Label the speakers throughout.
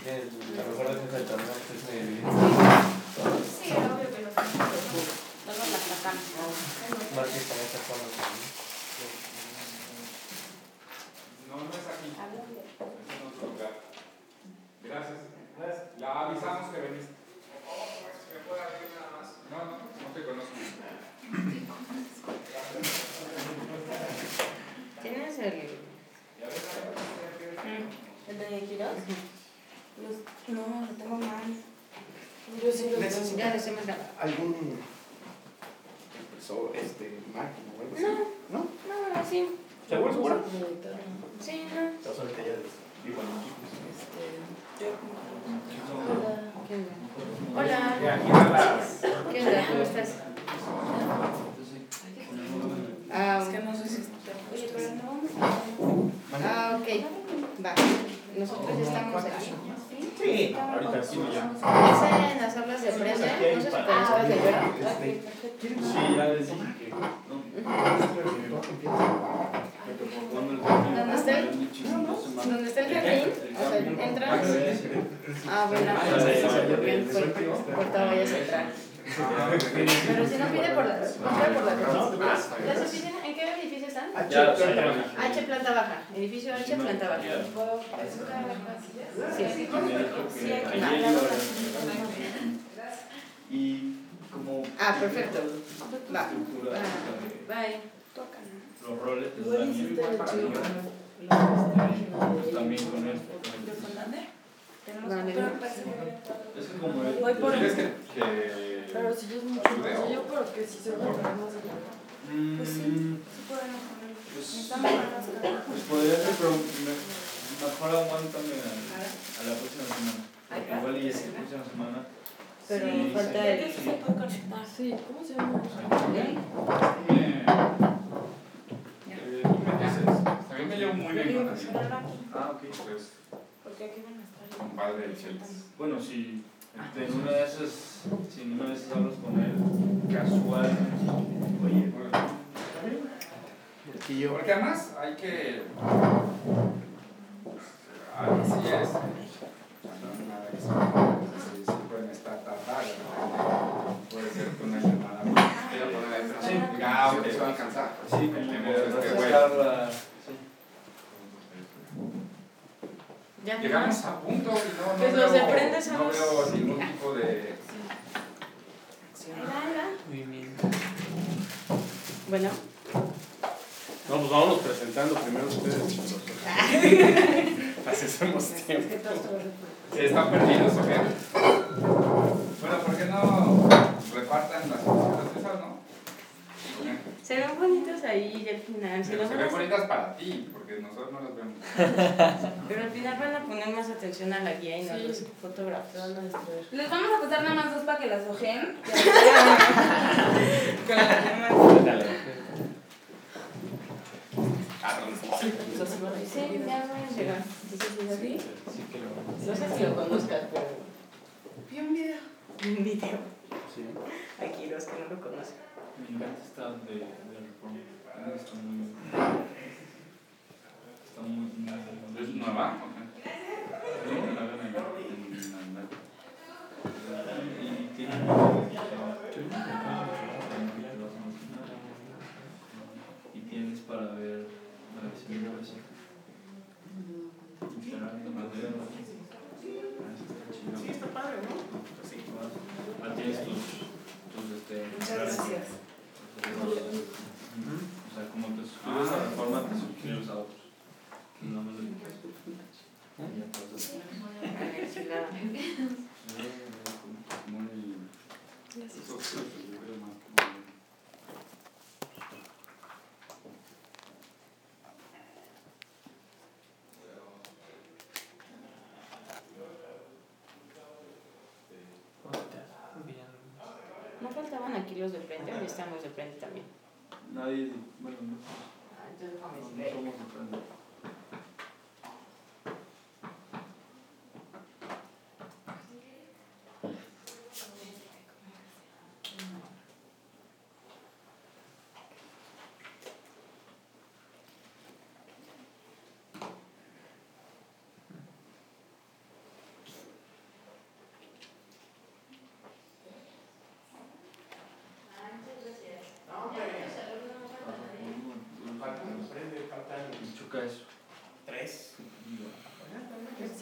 Speaker 1: La mejor defensa del torneo es muy
Speaker 2: Sí, obvio que lo hacemos.
Speaker 3: Luego la sacamos.
Speaker 1: Márquez también está jugando también.
Speaker 4: No, no es aquí. Es en otro lugar. Gracias. Ya avisamos que veniste. ¿Me puede abrir nada más? No te conozco.
Speaker 3: ¿Tienes el de Quiroz?
Speaker 2: No, lo tengo mal. Yo sí lo tengo.
Speaker 3: Ya les hemos dado.
Speaker 5: ¿Algún impresor, máquina o algo así?
Speaker 3: No.
Speaker 5: ¿No?
Speaker 3: No, así.
Speaker 5: ¿Seguro?
Speaker 3: Sí, no.
Speaker 5: Entonces ahorita ya igual
Speaker 3: Hola. ¿Qué onda?
Speaker 4: Hola.
Speaker 3: ¿Qué onda? ¿Cómo estás?
Speaker 2: Es que no sé si
Speaker 3: Oye, pero no. Ok. Va. Nosotros ya estamos aquí.
Speaker 5: Sí, ahorita sí ya.
Speaker 3: Es en las aulas de Prende. No sé si conozcas de Ibero.
Speaker 1: Sí, ya les dije que.
Speaker 3: ¿Dónde está el jardín? O sea, entras. Bueno, bien, corta vayas a entrar. Pero si no pide por la ¿las oficinas en qué edificio están? H planta baja. Edificio H planta baja.
Speaker 2: puedo presentar las casillas.
Speaker 3: Sí.
Speaker 2: Sí, aquí.
Speaker 6: Y como
Speaker 3: Perfecto. Va.
Speaker 6: estructura,
Speaker 3: Bye.
Speaker 6: los roles
Speaker 2: Igual
Speaker 6: también,
Speaker 2: hiciste el chivo.
Speaker 6: también con esto.
Speaker 3: Vale.
Speaker 2: Pero parece que
Speaker 6: Es que como
Speaker 2: voy por
Speaker 4: ¿Quieres que
Speaker 2: pero si yo es mucho más. Yo creo que si se lo ponemos aquí. Pues sí, sí podemos ponerlo. Están buenas.
Speaker 6: pues podría ser, pero mejor aguántame a la próxima semana. Porque igual y esa próxima semana.
Speaker 3: Pero
Speaker 6: sí,
Speaker 3: falta
Speaker 6: sí.
Speaker 3: el.
Speaker 2: ¿Qué se puede conectar? Sí, ¿cómo se llama?
Speaker 4: También me llevo muy bien con así.
Speaker 6: Ok.
Speaker 4: Pues,
Speaker 2: Porque aquí van a estar.
Speaker 4: compadre del Chelsea.
Speaker 6: Bueno, si en una de esas hablas con él casual, oye,
Speaker 4: Porque además hay que. Así es. Sí pueden estar tardados. Puede ser que una llamada.
Speaker 6: Sí.
Speaker 4: Ok, se va a alcanzar.
Speaker 6: sí, como
Speaker 4: Tenemos
Speaker 6: que
Speaker 4: este
Speaker 6: refrescar la...
Speaker 3: Ya
Speaker 4: Llegamos a punto y no
Speaker 2: Pues los de Prende son
Speaker 4: no
Speaker 2: los-
Speaker 4: veo ningún tipo de.
Speaker 1: Muy bien.
Speaker 3: Bueno.
Speaker 1: No, pues vámonos presentando primero ustedes. Así hacemos tiempo.
Speaker 4: ¿Se están perdidos o qué? Bueno, ¿por qué no repartan las cositas esas, no?
Speaker 3: Se ven bonitos ahí al final.
Speaker 4: Se ven bonitas para ti, porque nosotros no las vemos.
Speaker 3: Pero al final van a poner más atención a la guía y no a los fotógrafos.
Speaker 2: Les vamos a pasar nada más dos para que las ojeen.
Speaker 3: Con las demás.
Speaker 1: Dale.
Speaker 3: Sí, ya van a llegar.
Speaker 2: ¿Sí?
Speaker 1: Sí que lo.
Speaker 3: No sé si lo conozcas, pero.
Speaker 2: Vi un video.
Speaker 3: Un video.
Speaker 1: Sí.
Speaker 3: Aquí los que no lo conocen.
Speaker 6: Me encanta esta de Reforma. Está muy
Speaker 4: ¿Es nueva?
Speaker 6: no, la ven y tiene y tienes para ver si me parece
Speaker 5: Sí, está padre, ¿no? Sí.
Speaker 6: tienes tus
Speaker 2: Muchas gracias.
Speaker 6: o sea, como te suscribes a Reforma, te suscribes a otros. No me lo digas. Ya pasas.
Speaker 3: No faltaban aquí los de frente, o ya estamos de frente también.
Speaker 6: Nadie, bueno, no,
Speaker 3: Entonces déjame
Speaker 6: no
Speaker 3: ver.
Speaker 6: somos de frente.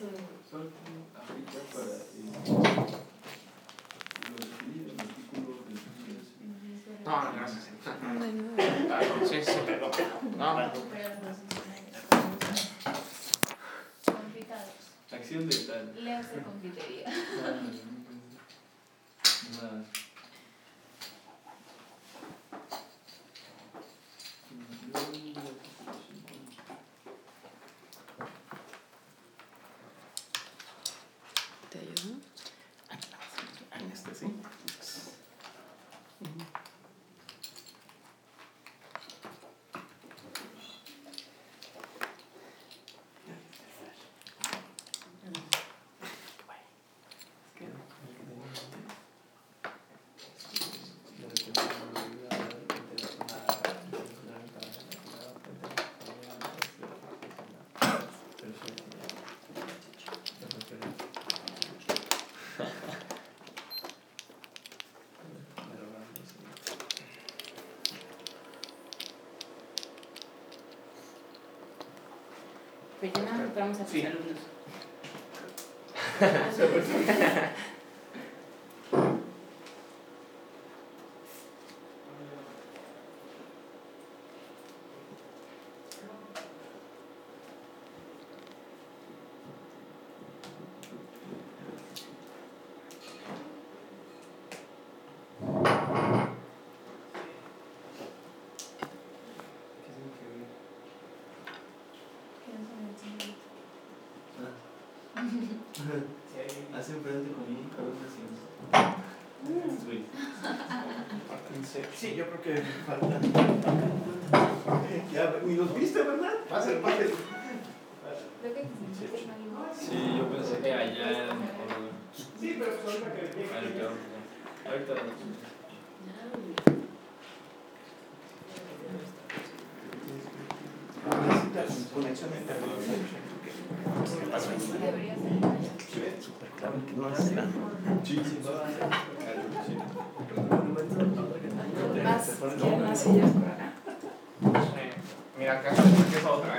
Speaker 2: eso.
Speaker 6: Solo aplica para los artículos del
Speaker 5: No, gracias.
Speaker 3: De nuevo.
Speaker 5: Sí, perdón. No,
Speaker 2: Complicados.
Speaker 6: acción de tal.
Speaker 2: Leos de confitería.
Speaker 6: Nada.
Speaker 3: ¿Te ayudo?
Speaker 5: En este sí.
Speaker 3: Pero ya no entramos a tus
Speaker 5: Sí.
Speaker 3: alumnos.
Speaker 6: Hace frente conmigo,
Speaker 5: Sí, yo creo que falta. Ya, ni los viste, ¿verdad? Va a ser parte.
Speaker 2: Creo que
Speaker 6: Sí, yo pensé que allá era mejor.
Speaker 5: Sí, pero pues ahorita que llegue.
Speaker 6: Ahorita.
Speaker 5: Necesitas conexión a internet. ¿Qué pasa?
Speaker 2: debería ser.
Speaker 5: Súper claro que no es nada.
Speaker 6: Sí, sí,
Speaker 3: Más, ¿quieren más sillas por acá?
Speaker 1: Mira, acá empieza otra,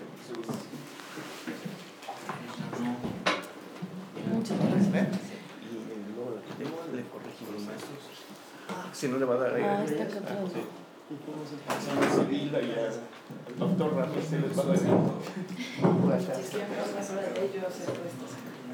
Speaker 3: Muchas gracias.
Speaker 5: Y luego la quitemos, le corregimos maestros. Si no le va a dar aire.
Speaker 3: Ah, está acá atrás.
Speaker 5: Sí. Civil, allá. El doctor Ramírez se les va a dar aire.
Speaker 3: Si quieren más horas de ellos hacer puestos.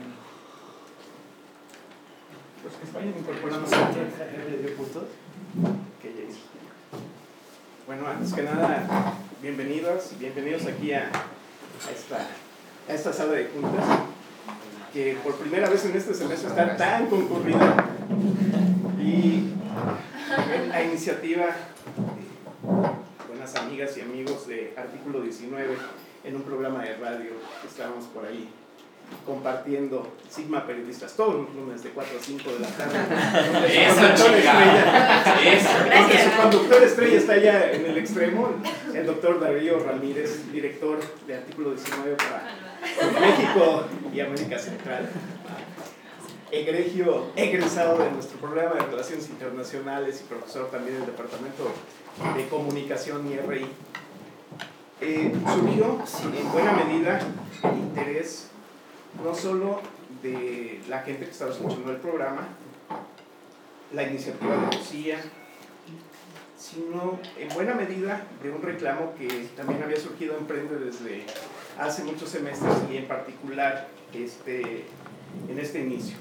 Speaker 5: Los que vayan incorporando de puntos que ya hizo. Bueno, antes que nada, bienvenidos aquí a esta sala de juntas, que por primera vez en este semestre está tan concurrida, y la iniciativa de buenas amigas y amigos de Artículo 19 en un programa de radio que estábamos por ahí compartiendo, Sigma Periodistas, todos los lunes de 4 a 5 de la tarde. Donde su conductor estrella está allá en el extremo, el doctor Darío Ramírez, director de Artículo 19 para México y América Central, egresado de nuestro programa de Relaciones Internacionales y profesor también del Departamento de Comunicación y RI. Surgió en buena medida el interés no solo de la gente que estaba escuchando el programa, la iniciativa de Lucía, sino en buena medida de un reclamo que también había surgido en Prende desde hace muchos semestres, y en particular en este inicio.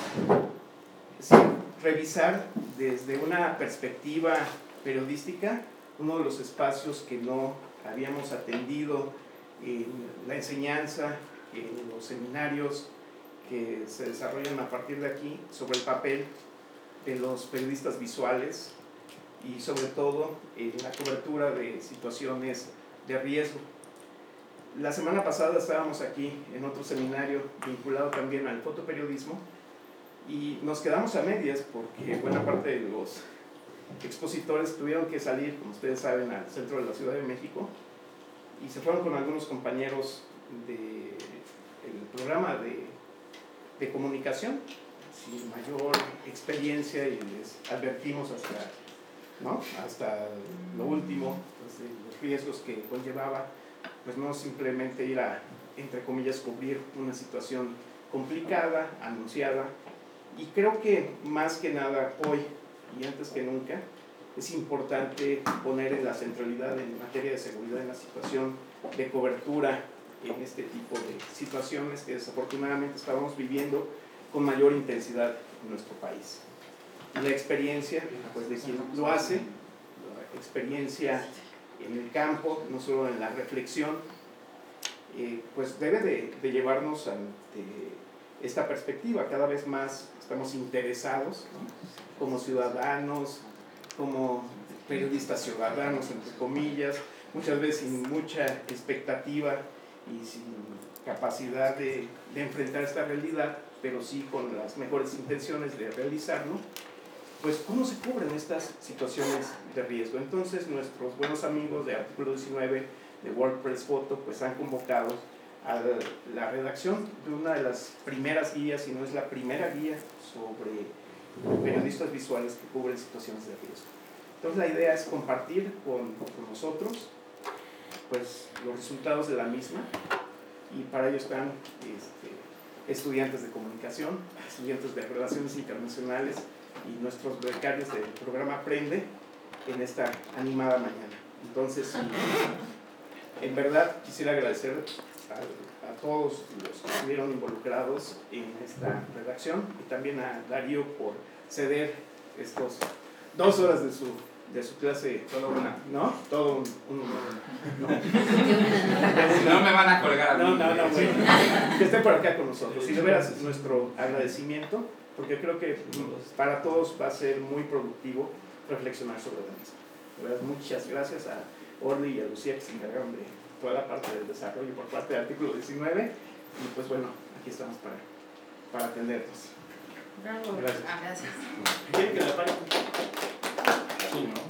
Speaker 5: Revisar desde una perspectiva periodística uno de los espacios que no habíamos atendido en la enseñanza, en los seminarios que se desarrollan a partir de aquí, sobre el papel de los periodistas visuales y sobre todo en la cobertura de situaciones de riesgo. La semana pasada estábamos aquí en otro seminario vinculado también al fotoperiodismo y nos quedamos a medias porque buena parte de los expositores tuvieron que salir, como ustedes saben, al centro de la Ciudad de México, y se fueron con algunos compañeros del programa de comunicación sin mayor experiencia, y les advertimos hasta lo último, pues, de los riesgos que conllevaba pues no simplemente ir a, entre comillas, cubrir una situación complicada, anunciada, y creo que más que nada hoy y antes que nunca es importante poner en la centralidad en materia de seguridad en la situación de cobertura en este tipo de situaciones que desafortunadamente estamos viviendo con mayor intensidad en nuestro país. Y la experiencia, pues, de quien lo hace, la experiencia en el campo, no solo en la reflexión, pues debe de llevarnos ante esta perspectiva. Cada vez más estamos interesados, ¿no?, como ciudadanos, como periodistas ciudadanos, entre comillas, muchas veces sin mucha expectativa y sin capacidad de enfrentar esta realidad, pero sí con las mejores intenciones de realizarlo. Pues, ¿cómo se cubren estas situaciones de riesgo? Entonces, nuestros buenos amigos de Artículo 19 de WordPress Photo pues han convocado a la redacción de una de las primeras guías, si no es la primera guía, sobre periodistas visuales que cubren situaciones de riesgo. Entonces, la idea es compartir con nosotros pues los resultados de la misma, y para ello están estudiantes de comunicación, estudiantes de relaciones internacionales y nuestros becarios del programa Aprende en esta animada mañana. Entonces, en verdad quisiera agradecer a todos los que estuvieron involucrados en esta redacción, y también a Darío por ceder estos 2 horas de su clase.
Speaker 4: Solo una.
Speaker 5: ¿No? Todo
Speaker 4: No me van a colgar a mí.
Speaker 5: No, bueno. Que esté por acá con nosotros. Y de veras, nuestro agradecimiento, porque creo que para todos va a ser muy productivo reflexionar sobre la misma. De veras, muchas gracias a Orly y a Lucía, que se encargaron de toda la parte del desarrollo por parte del Artículo 19. Y pues bueno, aquí estamos para atendernos.
Speaker 3: Bravo.
Speaker 5: Gracias.
Speaker 3: Gracias.
Speaker 5: ¿Quieren que la pare?
Speaker 1: Sí, ¿no?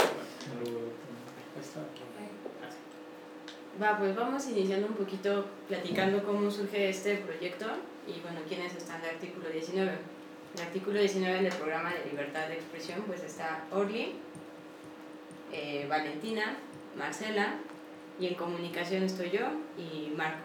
Speaker 3: Pues vamos iniciando un poquito platicando cómo surge este proyecto y bueno, quiénes están de Artículo 19. En Artículo 19 del programa de libertad de expresión pues está Orly, Valentina, Marcela, y en comunicación estoy yo y Marco.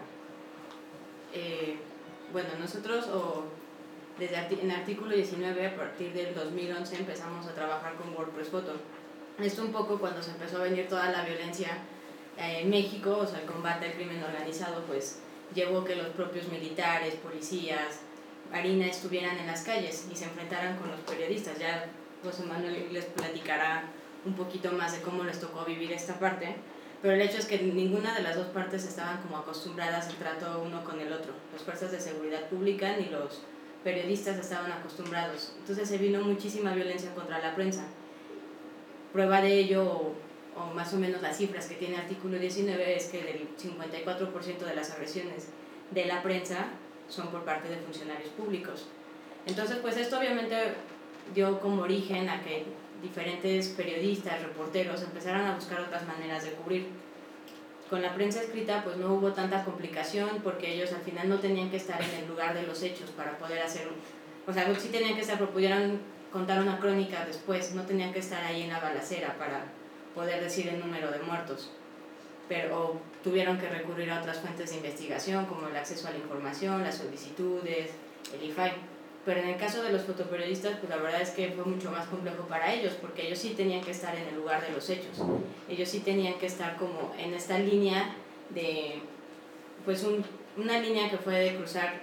Speaker 3: Bueno, nosotros en Artículo 19 a partir del 2011 empezamos a trabajar con WordPress Photo. Esto un poco cuando se empezó a venir toda la violencia en México, o sea, el combate al crimen organizado, pues llevó que los propios militares, policías, Marina estuvieran en las calles y se enfrentaran con los periodistas. Ya José Manuel les platicará un poquito más de cómo les tocó vivir esta parte, pero el hecho es que ninguna de las dos partes estaban como acostumbradas al trato uno con el otro. Las fuerzas de seguridad pública ni los periodistas estaban acostumbrados. Entonces se vino muchísima violencia contra la prensa. Prueba de ello, o más o menos las cifras que tiene Artículo 19, es que el 54% de las agresiones de la prensa son por parte de funcionarios públicos. Entonces, pues esto obviamente dio como origen a que diferentes periodistas, reporteros empezaran a buscar otras maneras de cubrir. Con la prensa escrita pues no hubo tanta complicación porque ellos al final no tenían que estar en el lugar de los hechos para poder hacer, o sea, sí tenían que estar, pero pudieran contar una crónica después, no tenían que estar ahí en la balacera para poder decir el número de muertos, pero tuvieron que recurrir a otras fuentes de investigación como el acceso a la información, las solicitudes, el IFAI. Pero en el caso de los fotoperiodistas, pues la verdad es que fue mucho más complejo para ellos, porque ellos sí tenían que estar en el lugar de los hechos. Ellos sí tenían que estar como en esta línea de, pues una línea que fue de cruzar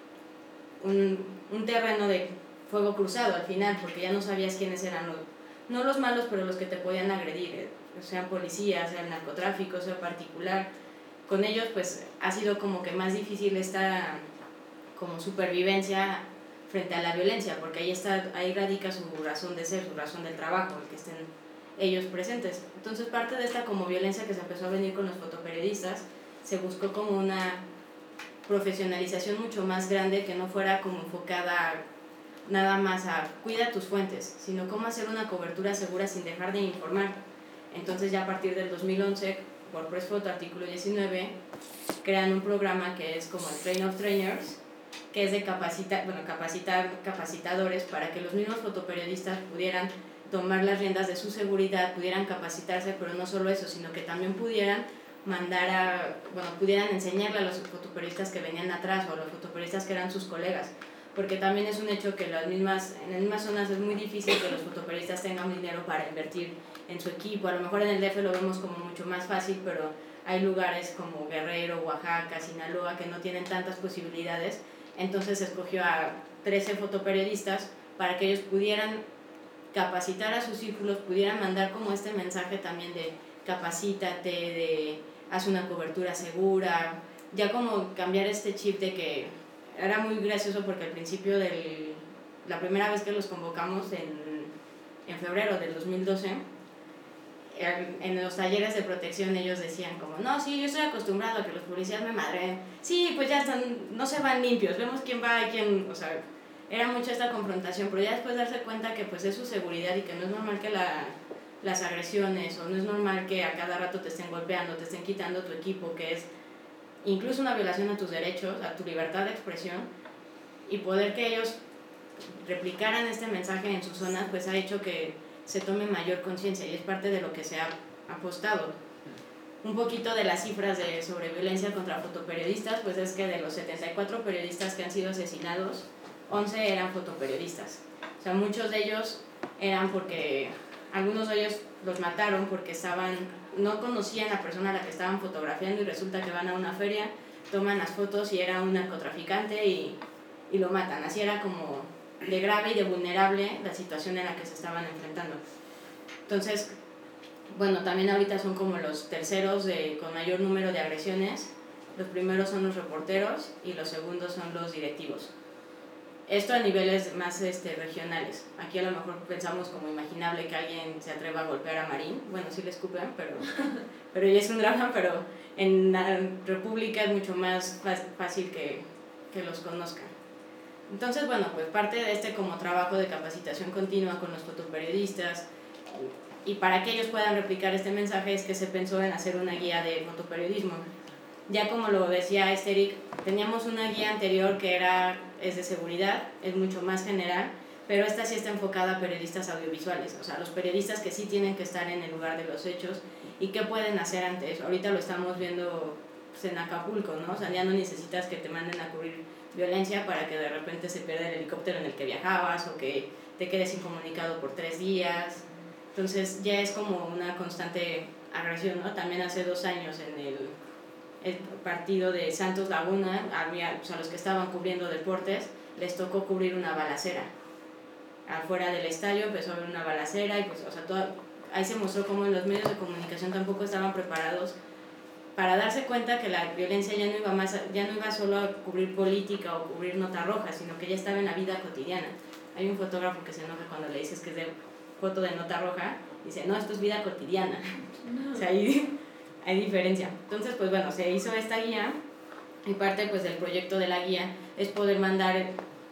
Speaker 3: un terreno de fuego cruzado al final, porque ya no sabías quiénes eran no los malos, pero los que te podían agredir, sean policías, sean narcotráfico, sea particular. Con ellos pues ha sido como que más difícil esta como supervivencia frente a la violencia, porque ahí radica su razón de ser, su razón del trabajo, el que estén ellos presentes. Entonces parte de esta como violencia que se empezó a venir con los fotoperiodistas, se buscó como una profesionalización mucho más grande, que no fuera como enfocada nada más a cuida tus fuentes, sino cómo hacer una cobertura segura sin dejar de informar. Entonces ya a partir del 2011, WordPress Photo, Artículo 19, crean un programa que es como el Train of Trainers, que es de capacitar capacitadores para que los mismos fotoperiodistas pudieran tomar las riendas de su seguridad, pudieran capacitarse, pero no solo eso, sino que también pudieran pudieran enseñarle a los fotoperiodistas que venían atrás o a los fotoperiodistas que eran sus colegas, porque también es un hecho que en las mismas zonas es muy difícil que los fotoperiodistas tengan dinero para invertir en su equipo. A lo mejor en el DF lo vemos como mucho más fácil, pero hay lugares como Guerrero, Oaxaca, Sinaloa que no tienen tantas posibilidades. Entonces escogió a 13 fotoperiodistas para que ellos pudieran capacitar a sus círculos, pudieran mandar como este mensaje también de capacítate, de haz una cobertura segura, ya como cambiar este chip de que era muy gracioso porque al principio la primera vez que los convocamos en febrero del 2012, en los talleres de protección ellos decían como, no, sí, yo estoy acostumbrado a que los policías me madreen, sí, pues ya están, no se van limpios, vemos quién va y quién, o sea, era mucho esta confrontación, pero ya después darse cuenta que pues es su seguridad y que no es normal que las agresiones, o no es normal que a cada rato te estén golpeando, te estén quitando tu equipo, que es incluso una violación a tus derechos, a tu libertad de expresión, y poder que ellos replicaran este mensaje en sus zonas, pues ha hecho que se tome mayor conciencia y es parte de lo que se ha apostado. Un poquito de las cifras sobre violencia contra fotoperiodistas, pues es que de los 74 periodistas que han sido asesinados, 11 eran fotoperiodistas. O sea, muchos de ellos eran porque, algunos de ellos los mataron porque no conocían a la persona a la que estaban fotografiando y resulta que van a una feria, toman las fotos y era un narcotraficante y lo matan. Así era como de grave y de vulnerable la situación en la que se estaban enfrentando. Entonces, bueno, también ahorita son como los terceros con mayor número de agresiones. Los primeros son los reporteros y los segundos son los directivos. Esto a niveles más regionales. Aquí a lo mejor pensamos como imaginable que alguien se atreva a golpear a Marín. Bueno, sí le escupen, pero ya es un drama, pero en la República es mucho más fácil que los conozcan. Entonces, bueno, pues parte de este como trabajo de capacitación continua con los fotoperiodistas y para que ellos puedan replicar este mensaje es que se pensó en hacer una guía de fotoperiodismo. Ya como lo decía Eric, teníamos una guía anterior que es de seguridad, es mucho más general, pero esta sí está enfocada a periodistas audiovisuales, o sea, los periodistas que sí tienen que estar en el lugar de los hechos y qué pueden hacer ante eso. Ahorita lo estamos viendo pues, en Acapulco, ¿no? O sea, ya no necesitas que te manden a cubrir violencia para que de repente se pierda el helicóptero en el que viajabas o que te quedes incomunicado por 3 días. Entonces ya es como una constante agresión, ¿no? También hace 2 años en el partido de Santos Laguna, o sea, los que estaban cubriendo deportes, les tocó cubrir una balacera. Afuera del estadio empezó a haber una balacera y pues, o sea, ahí se mostró cómo los medios de comunicación tampoco estaban preparados para darse cuenta que la violencia ya no iba solo a cubrir política o cubrir nota roja, sino que ya estaba en la vida cotidiana. Hay un fotógrafo que se enoja cuando le dices que es de foto de nota roja, y dice, no, esto es vida cotidiana. O sea, ahí hay diferencia. Entonces, pues bueno, se hizo esta guía y parte pues del proyecto de la guía es poder mandar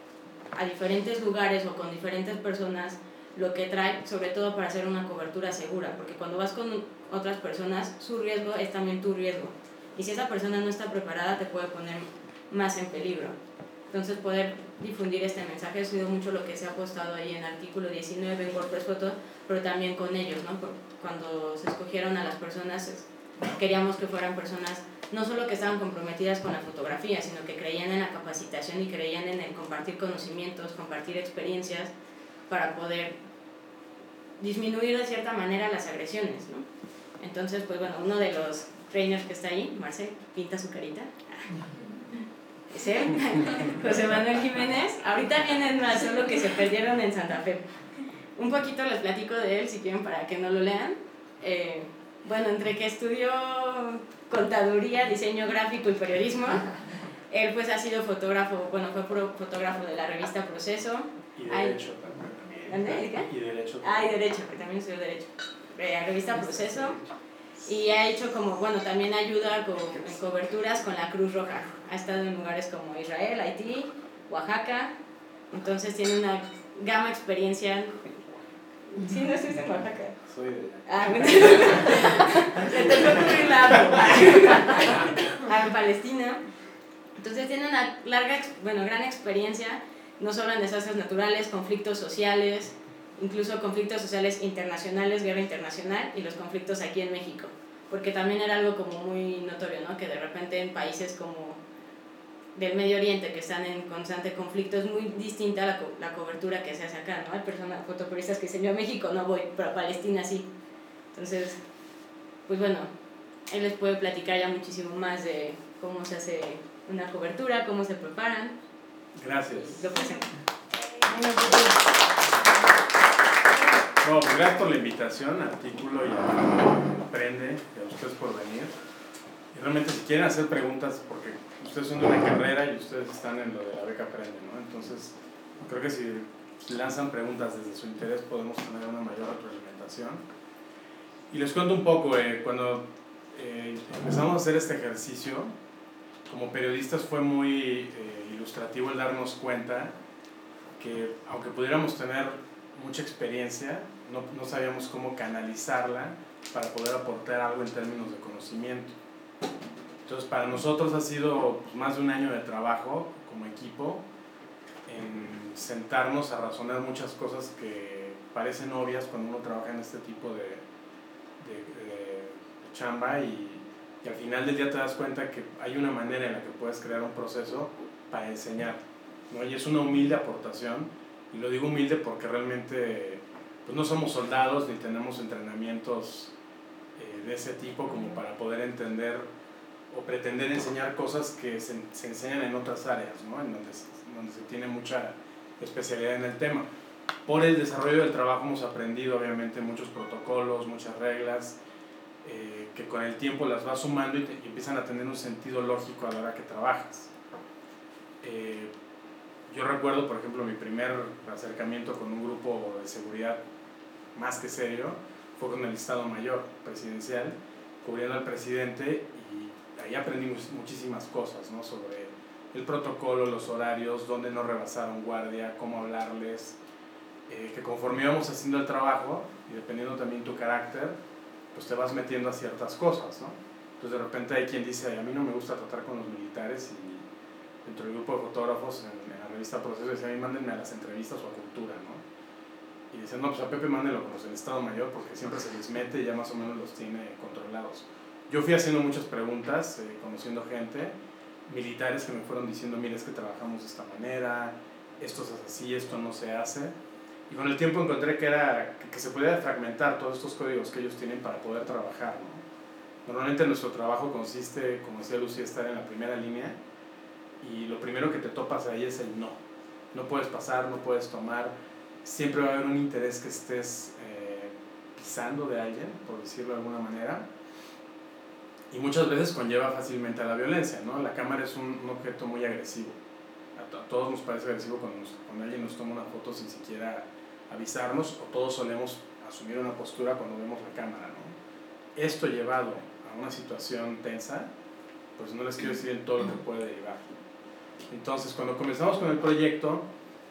Speaker 3: a diferentes lugares o con diferentes personas lo que trae, sobre todo para hacer una cobertura segura, porque cuando vas con otras personas, su riesgo es también tu riesgo. Y si esa persona no está preparada, te puede poner más en peligro. Entonces, poder difundir este mensaje ha sido mucho lo que se ha apostado ahí en artículo 19 en WordPress Photo, pero también con ellos, ¿no? Cuando se escogieron a las personas, queríamos que fueran personas no solo que estaban comprometidas con la fotografía, sino que creían en la capacitación y creían en el compartir conocimientos, compartir experiencias para poder disminuir de cierta manera las agresiones, ¿no? Entonces, pues bueno, uno de los trainers que está ahí, Marcel, pinta su carita. Es él, José Manuel Jiménez. Ahorita vienen más, solo que se perdieron en Santa Fe. Un poquito les platico de él, si quieren, para que no lo lean. Bueno, entre que estudió contaduría, diseño gráfico y periodismo, él pues ha sido fotógrafo, bueno, fue fotógrafo de la revista Proceso.
Speaker 1: Y Derecho también.
Speaker 3: ¿Qué?
Speaker 1: Y Derecho.
Speaker 3: Y Derecho, que también estudió Derecho. La revista Proceso. Y ha hecho como, bueno, también ayuda en coberturas con la Cruz Roja. Ha estado en lugares como Israel, Haití, Oaxaca. Entonces tiene una gama de experiencia. ¿Sí no estuviste en Oaxaca?
Speaker 1: Soy de...
Speaker 3: Bueno. Se te fue cubrir en Palestina. Entonces tiene una gran experiencia, no solo en desastres naturales, conflictos sociales, incluso conflictos sociales internacionales, guerra internacional y los conflictos aquí en México. porque también era algo como muy notorio, ¿no? Que de repente en países como del Medio Oriente, que están en constante conflicto, es muy distinta la cobertura que se hace acá, ¿no? Hay fotoperiodistas que dicen, yo a México no voy, pero a Palestina sí. Entonces, pues bueno, él les puede platicar ya muchísimo más de cómo se hace una cobertura, cómo se preparan.
Speaker 1: Gracias.
Speaker 3: Lo presento.
Speaker 1: No, pues gracias por la invitación, Artículo y a Aprende, y a ustedes por venir. Y realmente si quieren hacer preguntas, porque ustedes son de una carrera y ustedes están en lo de la beca Aprende, ¿no? Entonces, creo que si lanzan preguntas desde su interés podemos tener una mayor retroalimentación. Y les cuento un poco, cuando empezamos a hacer este ejercicio, como periodistas fue muy ilustrativo el darnos cuenta que aunque pudiéramos tener mucha experiencia, no sabíamos cómo canalizarla para poder aportar algo en términos de conocimiento. Entonces para nosotros ha sido pues, más de un año de trabajo como equipo en sentarnos a razonar muchas cosas que parecen obvias cuando uno trabaja en este tipo de chamba y al final del día te das cuenta que hay una manera en la que puedes crear un proceso para enseñar, ¿no? Y es una humilde aportación, y lo digo humilde porque realmente pues no somos soldados ni tenemos entrenamientos de ese tipo como para poder entender o pretender enseñar cosas que se enseñan en otras áreas, ¿no? En donde se tiene mucha especialidad en el tema. Por el desarrollo del trabajo hemos aprendido obviamente muchos protocolos, muchas reglas, que con el tiempo las vas sumando y empiezan a tener un sentido lógico a la hora que trabajas. Yo recuerdo, por ejemplo, mi primer acercamiento con un grupo de seguridad más que serio fue con el Estado Mayor Presidencial, cubriendo al presidente, y ahí aprendí muchísimas cosas, ¿no? Sobre el protocolo, los horarios, dónde no rebasar a un guardia, cómo hablarles, que conforme íbamos haciendo el trabajo, y dependiendo también tu carácter, pues te vas metiendo a ciertas cosas, ¿no? Entonces de repente hay quien dice, a mí no me gusta tratar con los militares, y dentro del grupo de fotógrafos en la revista Proceso decía, a mí mándenme a las entrevistas o a cultura, ¿no? Y dicen, no, pues a Pepe mándenlo con los del Estado Mayor porque siempre se les mete y ya más o menos los tiene controlados. Yo fui haciendo muchas preguntas, conociendo gente, militares que me fueron diciendo, mira, es que trabajamos de esta manera, esto se hace así, esto no se hace. Y con el tiempo encontré que se podía fragmentar todos estos códigos que ellos tienen para poder trabajar, ¿no? Normalmente nuestro trabajo consiste, como decía Lucía, estar en la primera línea, y lo primero que te topas ahí es el no. No puedes pasar, no puedes tomar, siempre va a haber un interés que estés pisando de alguien, por decirlo de alguna manera, y muchas veces conlleva fácilmente a la violencia, ¿no? La cámara es un objeto muy agresivo. A todos nos parece agresivo cuando alguien nos toma una foto sin siquiera avisarnos, o todos solemos asumir una postura cuando vemos la cámara, ¿no? Esto llevado a una situación tensa, pues no les quiero decir en todo lo que puede derivar. Entonces, cuando comenzamos con el proyecto,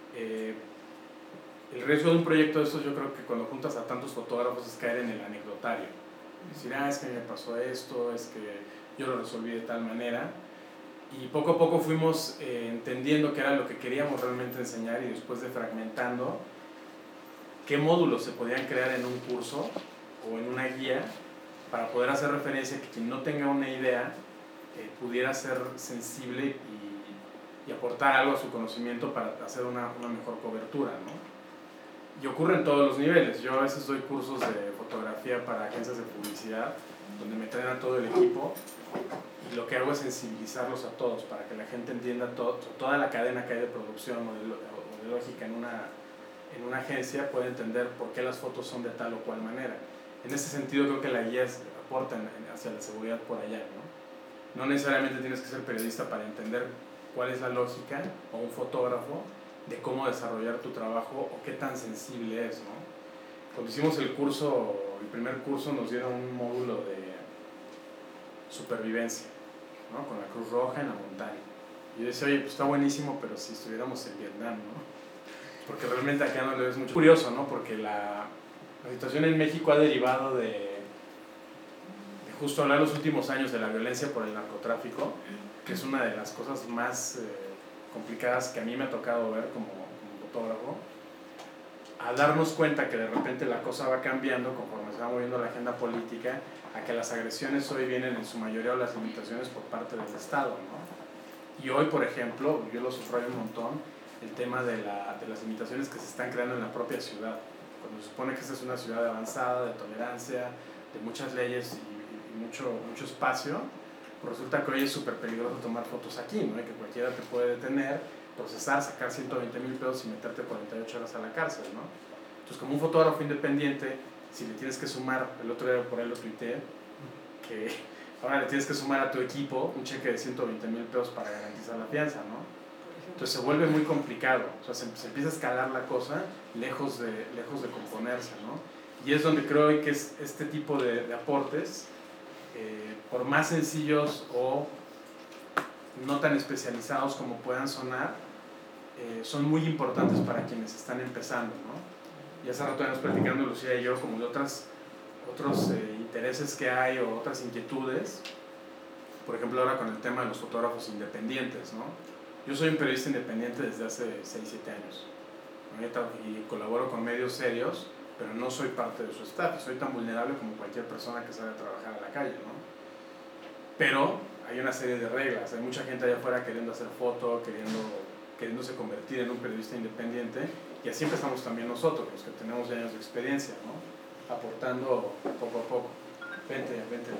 Speaker 1: el riesgo de un proyecto de estos, yo creo que cuando juntas a tantos fotógrafos es caer en el anecdotario. Decir, es que me pasó esto, es que yo lo resolví de tal manera. Y poco a poco fuimos entendiendo qué era lo que queríamos realmente enseñar, y después de fragmentando qué módulos se podían crear en un curso o en una guía para poder hacer referencia a que quien no tenga una idea pudiera ser sensible y aportar algo a su conocimiento para hacer una mejor cobertura, ¿no? Y ocurre en todos los niveles. Yo a veces doy cursos de fotografía para agencias de publicidad, donde me traen a todo el equipo, y lo que hago es sensibilizarlos a todos para que la gente entienda toda la cadena que hay de producción o de lógica en una agencia, pueda entender por qué las fotos son de tal o cual manera. En ese sentido creo que la guía aporta hacia la seguridad por allá, ¿no? No necesariamente tienes que ser periodista para entender cuál es la lógica, o un fotógrafo, de cómo desarrollar tu trabajo o qué tan sensible es, ¿no? Cuando hicimos el primer curso nos dieron un módulo de supervivencia, ¿no? Con la Cruz Roja en la montaña. Y yo decía, oye, pues está buenísimo, pero si estuviéramos en Vietnam, ¿no? Porque realmente acá no le ves mucho. Curioso, ¿no? Porque la situación en México ha derivado de justo hablar los últimos años de la violencia por el narcotráfico, que es una de las cosas más complicadas que a mí me ha tocado ver como fotógrafo, a darnos cuenta que de repente la cosa va cambiando conforme se va moviendo la agenda política, a que las agresiones hoy vienen en su mayoría o las limitaciones por parte del Estado, ¿no? Y hoy, por ejemplo, yo lo subrayo un montón, el tema de las limitaciones que se están creando en la propia ciudad. Cuando se supone que esta es una ciudad avanzada, de tolerancia, de muchas leyes y mucho espacio, pues resulta que hoy es súper peligroso tomar fotos aquí, ¿no? Y que cualquiera te puede detener, procesar, sacar 120,000 pesos y meterte 48 horas a la cárcel, ¿no? Entonces, como un fotógrafo independiente, si le tienes que sumar, el otro día por ahí lo tuiteé, que ahora le tienes que sumar a tu equipo un cheque de 120,000 pesos para garantizar la fianza, ¿no? Entonces se vuelve muy complicado, o sea, se empieza a escalar la cosa lejos de componerse, ¿no? Y es donde creo que es este tipo de aportes, por más sencillos o no tan especializados como puedan sonar, son muy importantes para quienes están empezando, ¿no? Y hace rato nos platicando Lucía y yo como de otros intereses que hay o otras inquietudes, por ejemplo ahora con el tema de los fotógrafos independientes, ¿no? Yo soy un periodista independiente desde hace 6-7 años, ¿no? Y colaboro con medios serios, pero no soy parte de su staff, soy tan vulnerable como cualquier persona que sale a trabajar a la calle, ¿no? Pero hay una serie de reglas, hay mucha gente allá afuera queriendo hacer foto, queriéndose convertir en un periodista independiente, y así empezamos también nosotros, los que tenemos ya años de experiencia, ¿no? Aportando poco a poco. Vente.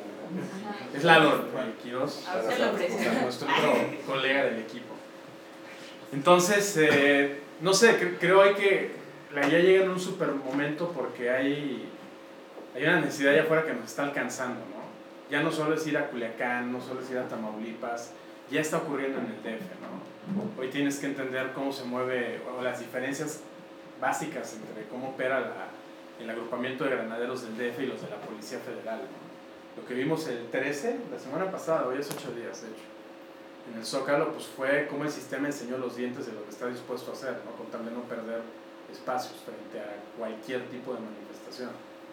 Speaker 1: Es Lalo Quiroz, nuestro otro colega del equipo. Entonces, no sé, creo hoy que ya llega en un super momento porque hay una necesidad allá afuera que nos está alcanzando, ¿no? Ya no solo es ir a Culiacán, no solo es ir a Tamaulipas, ya está ocurriendo en el DF, ¿no? Hoy tienes que entender cómo se mueve, o las diferencias básicas entre cómo opera el agrupamiento de granaderos del DF y los de la Policía Federal, ¿no? Lo que vimos el 13, la semana pasada, hoy es 8 días de hecho, en el Zócalo, pues fue cómo el sistema enseñó los dientes de lo que está dispuesto a hacer, ¿no? Con tal de no perder espacios frente a cualquier tipo de manifestación.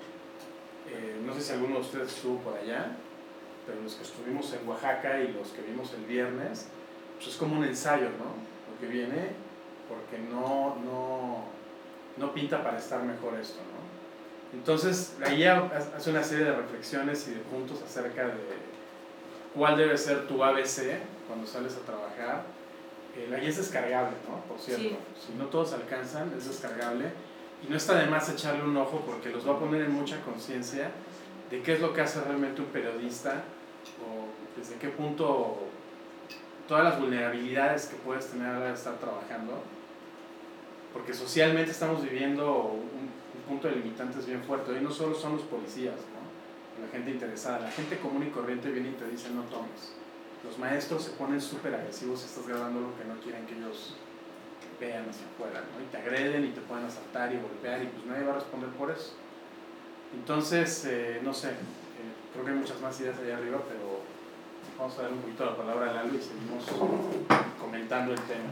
Speaker 1: No sé si alguno de ustedes estuvo por allá, pero los que estuvimos en Oaxaca y los que vimos el viernes, pues es como un ensayo, ¿no? Lo que viene, porque no pinta para estar mejor esto, ¿no? Entonces, la guía hace una serie de reflexiones y de puntos acerca de cuál debe ser tu ABC cuando sales a trabajar. La guía es descargable, ¿no? Por cierto, sí. Si no todos alcanzan, es descargable. Y no está de más echarle un ojo porque los va a poner en mucha conciencia de qué es lo que hace realmente un periodista o desde qué punto todas las vulnerabilidades que puedes tener a la hora de estar trabajando. Porque socialmente estamos viviendo un punto de limitantes bien fuerte. Hoy no solo son los policías, ¿no? La gente interesada, la gente común y corriente viene y te dice no tomes. Los maestros se ponen súper agresivos si estás grabando lo que no quieren que ellos vean hacia afuera, ¿no? Y te agreden y te pueden asaltar y golpear y pues nadie va a responder por eso. Entonces, no sé, creo que hay muchas más ideas allá arriba, pero vamos a dar un poquito la palabra a Lalo y seguimos comentando el tema.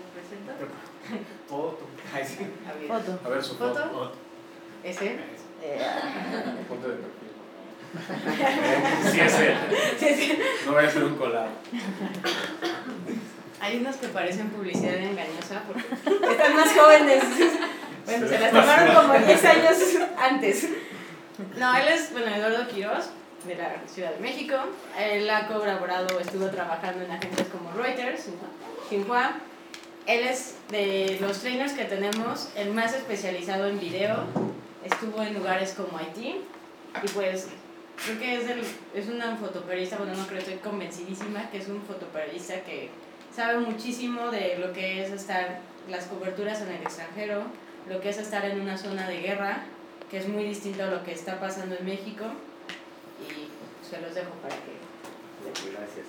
Speaker 3: Foto.
Speaker 1: A ver su foto.
Speaker 3: ¿Foto? ¿Ese?
Speaker 1: Ponte de perfil. Sí, es él.
Speaker 3: Sí.
Speaker 1: No vaya a ser un colado.
Speaker 3: Hay unos que parecen publicidad engañosa porque están más jóvenes. Bueno, se las tomaron como 10 años antes. No, él es, Eduardo Quiroz, de la Ciudad de México. Él ha colaborado, estuvo trabajando en agencias como Reuters, ¿no? Xinhua. Él es de los trainers que tenemos, el más especializado en video. Estuvo en lugares como Haití. Y pues, creo que es una fotoperiodista, bueno, no creo, estoy convencidísima que es un fotoperiodista que sabe muchísimo de lo que es las coberturas en el extranjero, lo que es estar en una zona de guerra, que es muy distinto a lo que está pasando en México, y se los dejo para que...
Speaker 7: Gracias.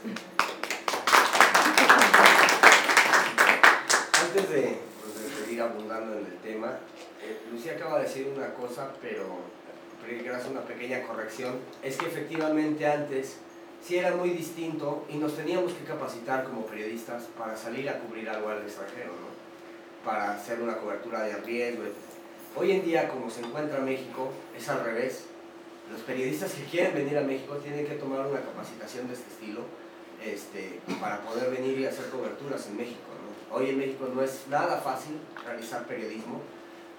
Speaker 7: Antes de seguir abundando en el tema, Lucía acaba de decir una cosa, pero quiero hacer una pequeña corrección. Es que efectivamente antes sí era muy distinto y nos teníamos que capacitar como periodistas para salir a cubrir algo al extranjero, ¿no? Para hacer una cobertura de riesgo. Hoy en día, como se encuentra México, es al revés. Los periodistas que quieren venir a México tienen que tomar una capacitación de este estilo para poder venir y hacer coberturas en México, ¿no? Hoy en México no es nada fácil realizar periodismo.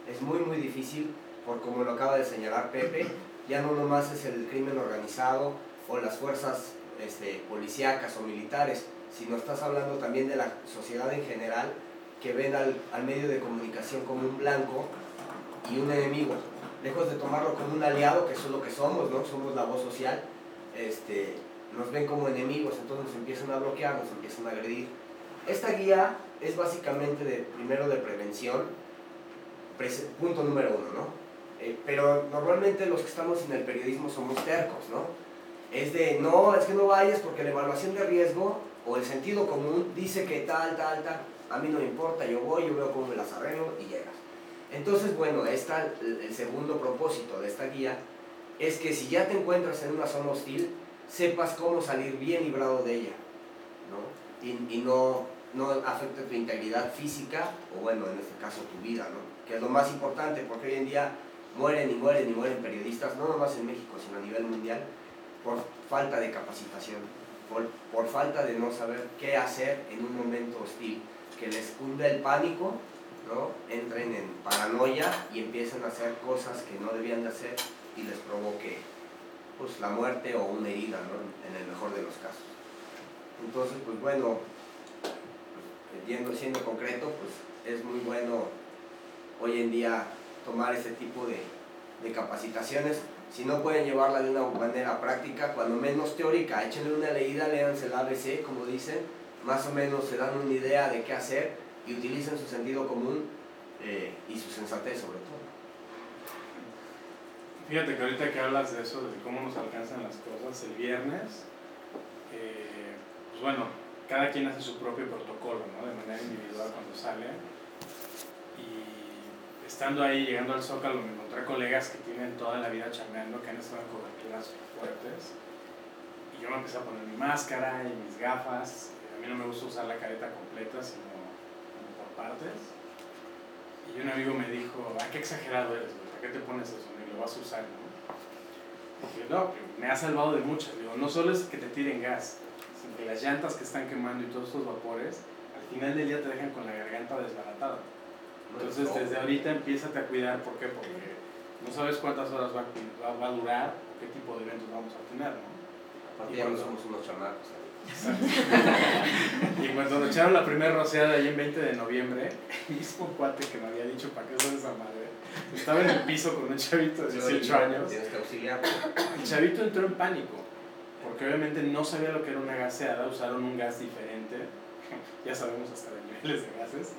Speaker 7: Es muy muy difícil, por como lo acaba de señalar Pepe, ya no nomás es el crimen organizado o las fuerzas policíacas o militares, sino estás hablando también de la sociedad en general, que ven al medio de comunicación como un blanco y un enemigo, lejos de tomarlo como un aliado, que eso es lo que somos, ¿no? Somos la voz social, nos ven como enemigos, entonces nos empiezan a bloquear, nos empiezan a agredir. Esta guía es básicamente primero de prevención, punto número 1, ¿no? Pero normalmente los que estamos en el periodismo somos tercos, ¿no? Es que no vayas porque la evaluación de riesgo o el sentido común dice que tal, a mí no me importa, yo voy, yo veo cómo me las arreglo y llegas. Entonces, bueno, el segundo propósito de esta guía es que si ya te encuentras en una zona hostil, sepas cómo salir bien librado de ella, ¿no? Y no afecte tu integridad física, o bueno, en este caso tu vida, ¿no? Que es lo más importante, porque hoy en día mueren periodistas, no nomás en México, sino a nivel mundial, por falta de capacitación, por falta de no saber qué hacer en un momento hostil, que les cunde el pánico, ¿no? Entren en paranoia y empiecen a hacer cosas que no debían de hacer y les provoque pues, la muerte o una herida, ¿no? En el mejor de los casos. Entonces, pues bueno, siendo concreto, pues es muy bueno hoy en día tomar ese tipo de capacitaciones. Si no pueden llevarla de una manera práctica, cuando menos teórica, échenle una leída, léanse el ABC, como dicen, más o menos se dan una idea de qué hacer y utilicen su sentido común y su sensatez sobre todo.
Speaker 1: Fíjate que ahorita que hablas de eso, de cómo nos alcanzan las cosas, el viernes, pues bueno, cada quien hace su propio protocolo, ¿no? De manera individual cuando sale. Y estando ahí, llegando al Zócalo, me encontré colegas que tienen toda la vida chambeando, que han estado en coberturas fuertes. Y yo me empecé a poner mi máscara y mis gafas. A mí no me gusta usar la careta completa, sino como por partes. Y un amigo me dijo, qué exagerado eres, ¿para qué te pones eso? Ni lo vas a usar, ¿no? Y dije, no, me ha salvado de muchas. Digo, no solo es que te tiren gas, sino que las llantas que están quemando y todos estos vapores, al final del día te dejan con la garganta desbaratada. Entonces, desde ahorita empiézate a cuidar. ¿Por qué? Porque no sabes cuántas horas va a durar o qué tipo de eventos vamos a tener, ¿no?
Speaker 7: Aparte ya no somos unos chamacos.
Speaker 1: Y cuando nos echaron la primera rociada ahí en 20 de noviembre, mismo cuate que me había dicho, ¿para qué son esa madre? Estaba en el piso con un chavito de 18 años.
Speaker 7: Tienes que auxiliar.
Speaker 1: El chavito entró en pánico, porque obviamente no sabía lo que era una gaseada, usaron un gas diferente, ya sabemos hasta de niveles de gases.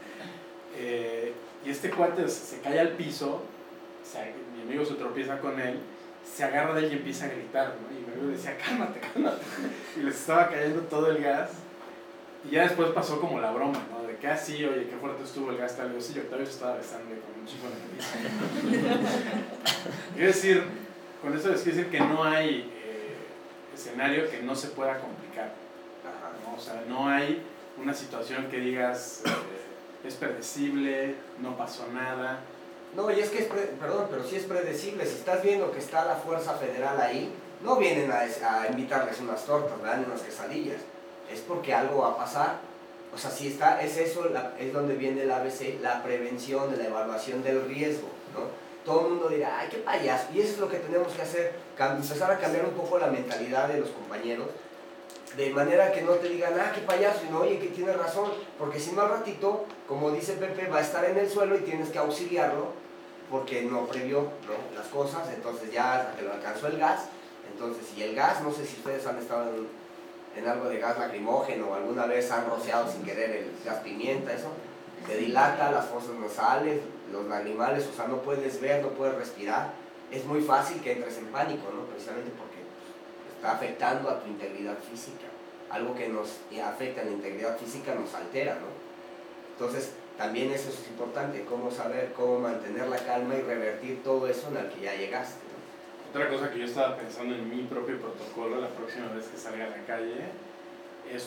Speaker 1: Y este cuate se cae al piso, mi amigo se tropieza con él, se agarra de él y empieza a gritar, ¿no? Y mi amigo decía, cálmate. Y les estaba cayendo todo el gas. Y ya después pasó como la broma, ¿no? De que así, oye, qué fuerte estuvo el gas. Tal vez sí, Octavio se estaba besando con un chico en el piso. Quiero decir, con esto les quiero decir que no hay escenario que no se pueda complicar, ¿no? O sea, no hay una situación que digas es predecible, no pasó nada.
Speaker 7: No, y es que perdón, pero sí es predecible. Si estás viendo que está la Fuerza Federal ahí, no vienen a invitarles unas tortas, ¿verdad? Ni unas quesadillas. Es porque algo va a pasar. O sea, si está, es eso, es donde viene el ABC, la prevención, de la evaluación del riesgo, ¿no? Todo el mundo dirá, ay, qué payaso. Y eso es lo que tenemos que hacer, empezar a cambiar un poco la mentalidad de los compañeros, de manera que no te digan, qué payaso, y no, oye, que tienes razón, porque si no al ratito, como dice Pepe, va a estar en el suelo y tienes que auxiliarlo, porque no previó, ¿no? Las cosas, entonces ya hasta que lo alcanzó el gas. Entonces, y el gas, no sé si ustedes han estado en algo de gas lacrimógeno o alguna vez han rociado sin querer el gas pimienta, eso te dilata las fosas nasales, los lagrimales, o sea, no puedes ver, no puedes respirar. Es muy fácil que entres en pánico, ¿no? Precisamente porque está afectando a tu integridad física. Algo que nos afecta a la integridad física nos altera, ¿no? Entonces, también eso es importante, cómo saber, cómo mantener la calma y revertir todo eso en el que ya llegaste, ¿no?
Speaker 1: Otra cosa que yo estaba pensando en mi propio protocolo la próxima vez que salga a la calle es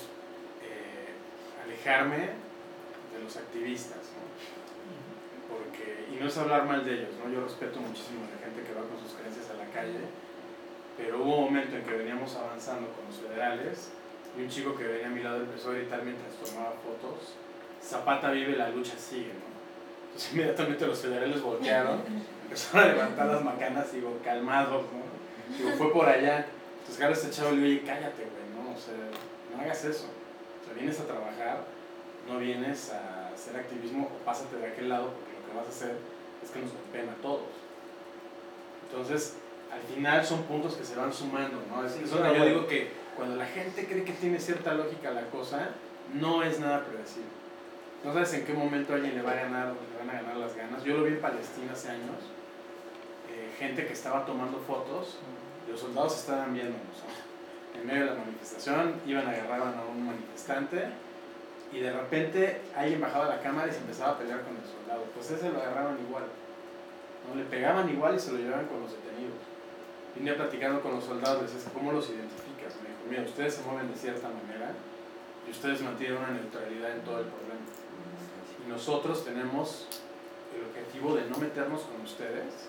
Speaker 1: alejarme de los activistas, ¿no? Porque, y no es hablar mal de ellos, ¿no? Yo respeto muchísimo a la gente que va con sus creencias a la calle, pero hubo un momento en que veníamos avanzando con los federales y un chico que venía a mi lado empezó a gritar mientras tomaba fotos, Zapata vive, la lucha sigue, ¿no? Pues inmediatamente los federales voltearon, empezaron a levantar las macanas, digo, calmados, ¿no? Digo, fue por allá. Entonces Carlos este chavo le digo, oye, cállate, güey, ¿no? O sea, no hagas eso. O sea, vienes a trabajar, no vienes a hacer activismo o pásate de aquel lado porque lo que vas a hacer es que nos golpeen a todos. Entonces, al final son puntos que se van sumando, ¿no? Es donde yo digo que cuando la gente cree que tiene cierta lógica la cosa, no es nada predecible. No sabes en qué momento alguien le va a ganar o le van a ganar las ganas. Yo lo vi en Palestina hace años, gente que estaba tomando fotos, y los soldados estaban viéndonos, ¿no? En medio de la manifestación, agarraban a un manifestante, y de repente alguien bajaba la cámara y se empezaba a pelear con el soldado. Pues ese lo agarraban igual, ¿no? Le pegaban igual y se lo llevaban con los detenidos. Vine platicando con los soldados, les decía, ¿cómo los identificas? Me dijo, mira, ustedes se mueven de cierta manera y ustedes mantienen una neutralidad en todo el problema. Y nosotros tenemos el objetivo de no meternos con ustedes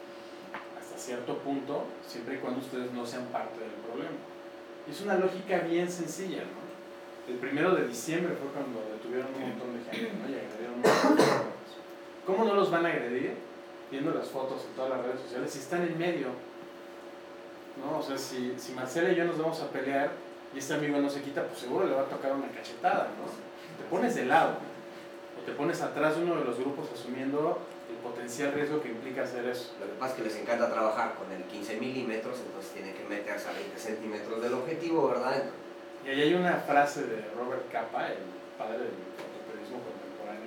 Speaker 1: hasta cierto punto, siempre y cuando ustedes no sean parte del problema. Y es una lógica bien sencilla, ¿no? El 1 de diciembre fue cuando detuvieron un montón de gente, ¿no? Y agredieron un montón de personas. ¿Cómo no los van a agredir? Viendo las fotos en todas las redes sociales, si están en medio, ¿no? O sea, si Marcela y yo nos vamos a pelear y este amigo no se quita, pues seguro le va a tocar una cachetada, ¿no? Te pones de lado o te pones atrás de uno de los grupos asumiendo el potencial riesgo que implica hacer eso.
Speaker 7: Lo que pasa es que les encanta trabajar con el 15 milímetros, entonces tienen que meterse a 20 centímetros del objetivo, ¿verdad?
Speaker 1: Y ahí hay una frase de Robert Capa, el padre del fotoperiodismo contemporáneo,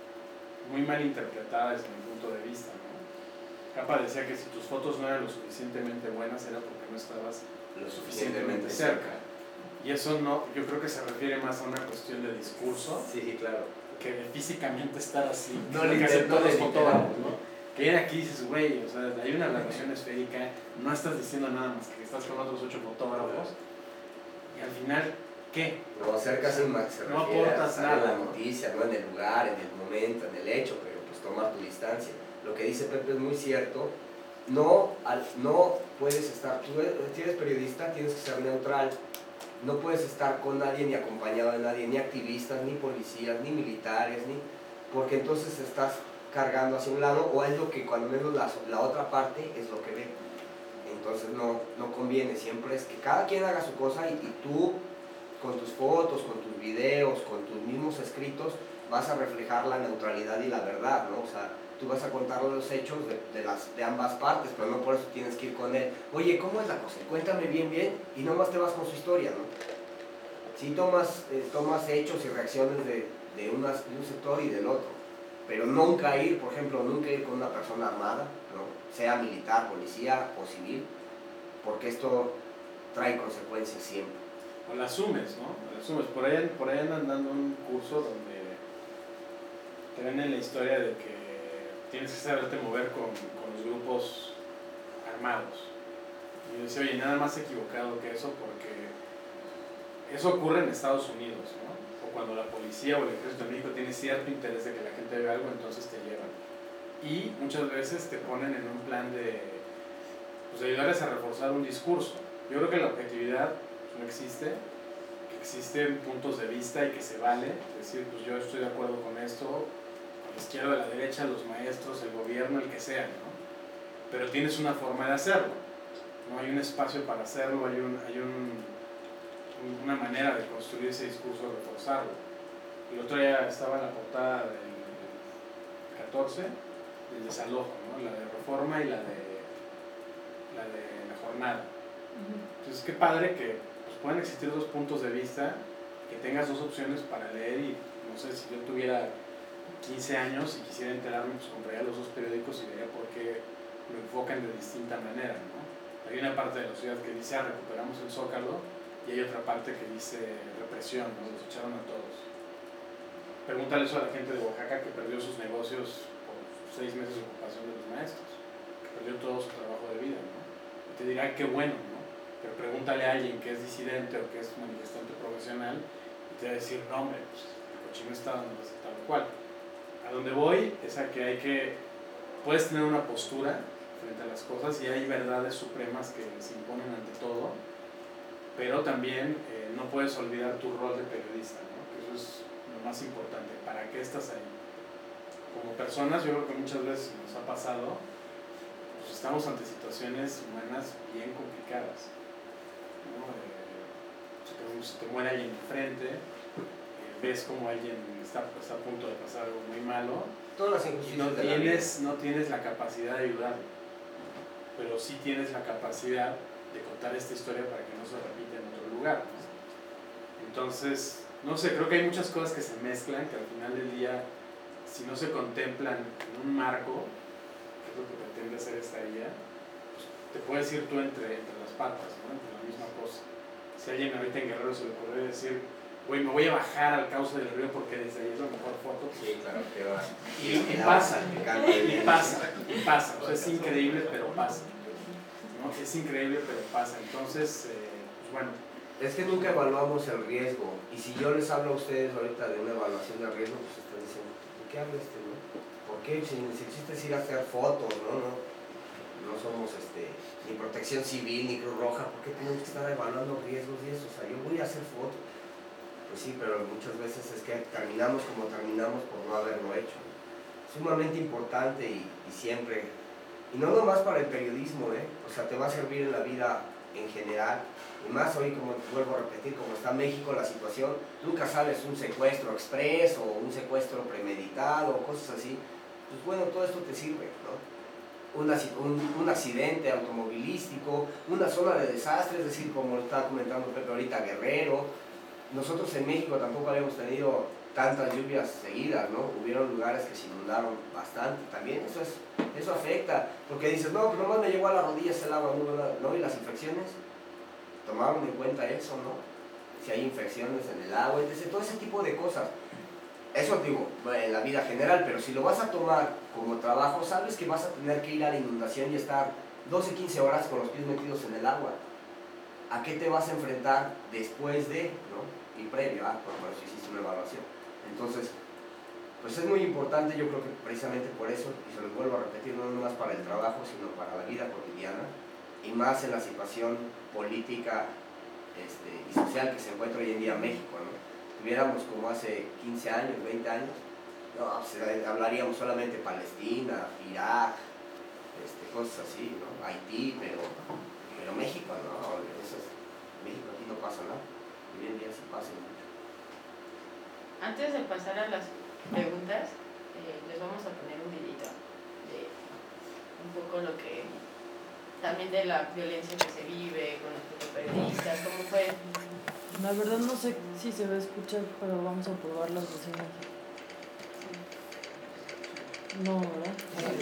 Speaker 1: muy mal interpretada desde mi punto de vista, ¿no? Capa decía que si tus fotos no eran lo suficientemente buenas era porque no estabas
Speaker 7: lo suficientemente cerca.
Speaker 1: Y eso no, yo creo que se refiere más a una cuestión de discurso,
Speaker 7: sí, claro,
Speaker 1: que de físicamente estar así,
Speaker 7: no
Speaker 1: que hacen todos los fotógrafos,
Speaker 7: ¿no?
Speaker 1: Que ir aquí dices, güey, o sea, hay una aberración esférica, no estás diciendo nada más que estás con otros 8 fotógrafos, y al final, ¿qué?
Speaker 7: No, cerca se
Speaker 1: no aportas
Speaker 7: nada en
Speaker 1: nada,
Speaker 7: la noticia, no en el lugar, en el momento, en el hecho, pero pues tomar tu distancia. Lo que dice Pepe es muy cierto. No puedes estar, si eres periodista tienes que ser neutral, no puedes estar con nadie ni acompañado de nadie, ni activistas, ni policías, ni militares, porque entonces estás cargando hacia un lado, o es lo que cuando menos la otra parte es lo que ve. Entonces no conviene, siempre es que cada quien haga su cosa y tú con tus fotos, con tus videos, con tus mismos escritos vas a reflejar la neutralidad y la verdad, ¿no? O sea, tú vas a contar los hechos de ambas partes, pero no por eso tienes que ir con él. Oye, ¿cómo es la cosa? Cuéntame bien, y nomás te vas con su historia, ¿no? Sí tomas hechos y reacciones de un sector y del otro, pero nunca ir, por ejemplo, con una persona armada, ¿no? Sea militar, policía o civil, porque esto trae consecuencias siempre.
Speaker 1: O la asumes, ¿no? La asumes. Por ahí andan dando un curso donde te venden la historia de que tienes que saberte mover con los grupos armados. Y yo decía, oye, nada más equivocado que eso, porque eso ocurre en Estados Unidos, ¿no? O cuando la policía o el ejército de México tiene cierto interés de que la gente vea algo, entonces te llevan. Y muchas veces te ponen en un plan de ayudarles a reforzar un discurso. Yo creo que la objetividad no existe, que existen puntos de vista y que se vale, es decir, pues yo estoy de acuerdo con esto, a la izquierda, a la derecha, los maestros, el gobierno, el que sea, ¿no? Pero tienes una forma de hacerlo, ¿no? Hay un espacio para hacerlo, hay una manera de construir ese discurso, de reforzarlo. El otro día estaba en la portada del 14, el desalojo, ¿no? La de Reforma y la de la jornada. Entonces, qué padre que pues, puedan existir dos puntos de vista, que tengas dos opciones para leer y, no sé, si yo tuviera 15 años y quisiera enterarme, pues compraría los dos periódicos y vería por qué lo enfocan de distinta manera, ¿no? Hay una parte de la ciudad que dice, recuperamos el Zócalo, y hay otra parte que dice represión, ¿no? Los echaron a todos. Pregúntale eso a la gente de Oaxaca que perdió sus negocios por 6 meses de ocupación de los maestros, que perdió todo su trabajo de vida, ¿no? Y te dirá qué bueno, ¿no? Pero pregúntale a alguien que es disidente o que es manifestante profesional y te va a decir, no hombre, pues el cochino está dando tal cual. A donde voy es a que puedes tener una postura frente a las cosas y hay verdades supremas que se imponen ante todo, pero también no puedes olvidar tu rol de periodista, ¿no? Que eso es lo más importante. ¿Para qué estás ahí? como personas, yo creo que muchas veces nos ha pasado, pues estamos ante situaciones humanas bien complicadas, ¿no? Se te muere alguien enfrente, ves como alguien está a punto de pasar algo muy malo,
Speaker 7: Todas las
Speaker 1: y
Speaker 7: injusticias
Speaker 1: no tienes la capacidad de ayudarlo, pero sí tienes la capacidad de contar esta historia para que no se repita en otro lugar, ¿no? Entonces, no sé, creo que hay muchas cosas que se mezclan, que al final del día, si no se contemplan en un marco, que es lo que pretende hacer esta guía, pues te puedes ir tú entre las patas, ¿no? Entre la misma cosa. Si a alguien ahorita en Guerrero se le ocurre decir, me voy a bajar al cauce del río porque desde ahí es la mejor foto.
Speaker 7: Sí, claro, que va.
Speaker 1: Y pasa. O sea, es increíble, pero pasa, ¿no? Es increíble, pero pasa. Entonces, pues bueno.
Speaker 7: Es que nunca evaluamos el riesgo. Y si yo les hablo a ustedes ahorita de una evaluación de riesgo, pues están diciendo, ¿de qué habla no? ¿Por qué? Si existe es ir a hacer fotos, no somos ni protección civil, ni Cruz Roja, ¿por qué tenemos que estar evaluando riesgos y eso? O sea, yo voy a hacer fotos. Pues sí, pero muchas veces es que terminamos como terminamos por no haberlo hecho. Sumamente importante y siempre, y no nomás para el periodismo, o sea, te va a servir en la vida en general, y más hoy, como vuelvo a repetir, como está México la situación, nunca sabes un secuestro express o un secuestro premeditado o cosas así, pues bueno, todo esto te sirve, ¿no? Un accidente automovilístico, una zona de desastre, es decir, como lo estaba comentando Pepe ahorita, Guerrero. Nosotros en México tampoco habíamos tenido tantas lluvias seguidas, ¿no? Hubieron lugares que se inundaron bastante también, eso afecta, porque dices, no, pues nomás me llegó a las rodillas el agua, ¿no? Y las infecciones, tomaron en cuenta eso, ¿no? Si hay infecciones en el agua, etc., todo ese tipo de cosas. Eso digo, en la vida general, pero si lo vas a tomar como trabajo, sabes que vas a tener que ir a la inundación y estar 12, 15 horas con los pies metidos en el agua. ¿A qué te vas a enfrentar después de, ¿no? Y previo, por eso hiciste una evaluación. Entonces, pues es muy importante, yo creo que precisamente por eso, y se los vuelvo a repetir, no más para el trabajo, sino para la vida cotidiana, y más en la situación política y social que se encuentra hoy en día en México, ¿no? Tuviéramos como hace 15 años, 20 años, no, pues, hablaríamos solamente Palestina, Irak, cosas así, ¿no? Haití, pero México, ¿no? México aquí no pasa nada, hoy en día sí pasa mucho.
Speaker 3: Antes de pasar a las preguntas, les vamos a poner un videito de un poco lo que, también de la violencia que se vive con los periodistas, cómo fue.
Speaker 2: La verdad no sé si se va a escuchar, pero vamos a probar las bocinas. No, ¿verdad?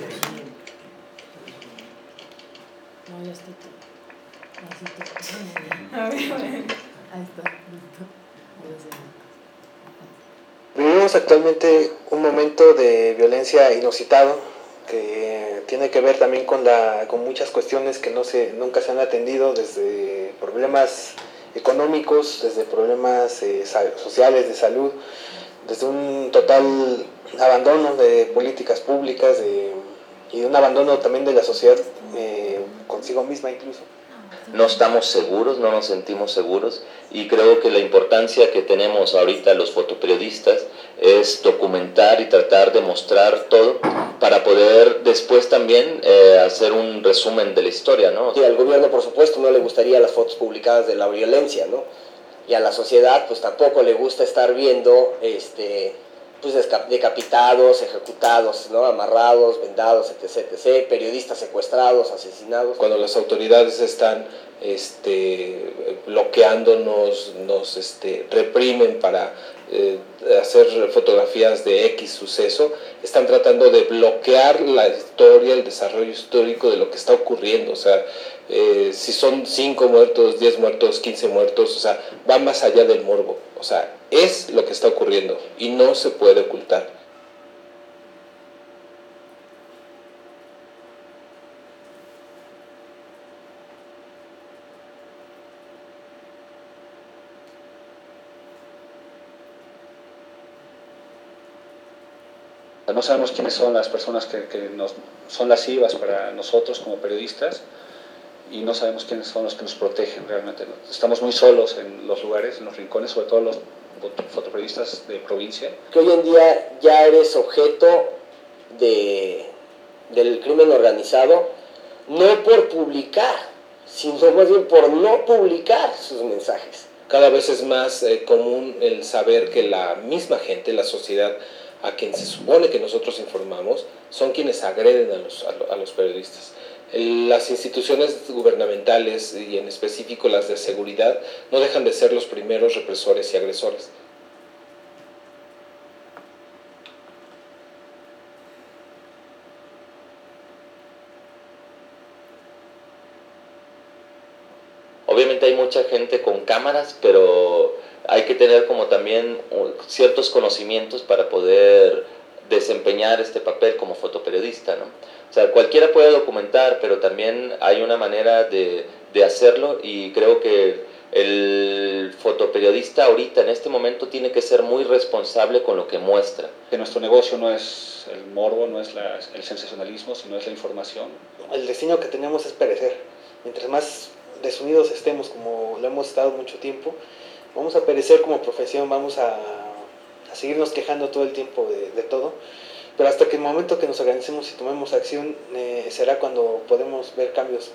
Speaker 2: No, ya está todo. Así está. A ver. Ahí está, listo. Gracias.
Speaker 8: Vivimos actualmente un momento de violencia inusitado que tiene que ver también con muchas cuestiones que nunca se han atendido, desde problemas económicos, desde problemas sociales, de salud, desde un total abandono de políticas públicas y un abandono también de la sociedad consigo misma incluso.
Speaker 9: No estamos seguros, no nos sentimos seguros, y creo que la importancia que tenemos ahorita los fotoperiodistas es documentar y tratar de mostrar todo para poder después también hacer un resumen de la historia, ¿no?
Speaker 10: Y al gobierno, por supuesto, no le gustaría las fotos publicadas de la violencia, ¿no? Y a la sociedad pues tampoco le gusta estar viendo pues decapitados, ejecutados, ¿no? Amarrados, vendados, etc., periodistas secuestrados, asesinados.
Speaker 8: Cuando las autoridades están bloqueándonos, nos reprimen para hacer fotografías de X suceso, están tratando de bloquear la historia, el desarrollo histórico de lo que está ocurriendo. O sea, si son 5 muertos, 10 muertos, 15 muertos, o sea, va más allá del morbo. O sea, es lo que está ocurriendo y no se puede ocultar.
Speaker 11: No sabemos quiénes son las personas que son lascivas para nosotros como periodistas, y no sabemos quiénes son los que nos protegen realmente. Estamos muy solos en los lugares, en los rincones, sobre todo los fotoperiodistas de provincia.
Speaker 10: Que hoy en día ya eres objeto del crimen organizado, no por publicar, sino más bien por no publicar sus mensajes.
Speaker 8: Cada vez es más común el saber que la misma gente, la sociedad a quien se supone que nosotros informamos, son quienes agreden a los periodistas. Las instituciones gubernamentales y en específico las de seguridad no dejan de ser los primeros represores y agresores.
Speaker 9: Obviamente hay mucha gente con cámaras, pero hay que tener como también ciertos conocimientos para poder desempeñar este papel como fotoperiodista, ¿no? O sea, cualquiera puede documentar, pero también hay una manera de hacerlo, y creo que el fotoperiodista ahorita, en este momento, tiene que ser muy responsable con lo que muestra.
Speaker 11: Que nuestro negocio no es el morbo, no es el sensacionalismo, sino es la información.
Speaker 8: El destino que tenemos es perecer. Mientras más desunidos estemos, como lo hemos estado mucho tiempo, vamos a perecer como profesión, vamos a seguirnos quejando todo el tiempo de todo, pero hasta que el momento que nos organicemos y tomemos acción será cuando podemos ver cambios.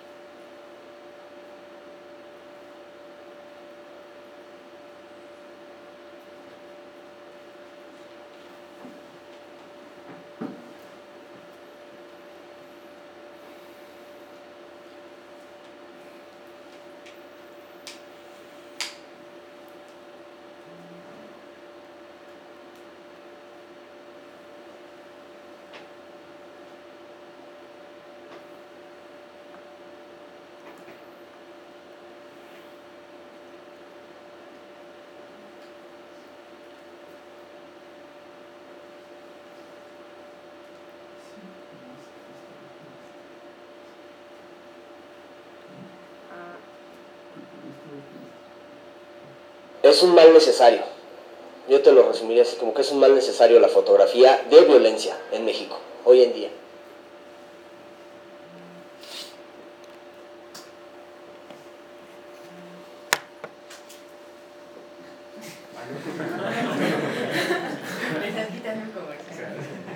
Speaker 10: Es un mal necesario. Yo te lo resumiría así, como que es un mal necesario la fotografía de violencia en México, hoy en día.
Speaker 3: Me están quitando el comercial.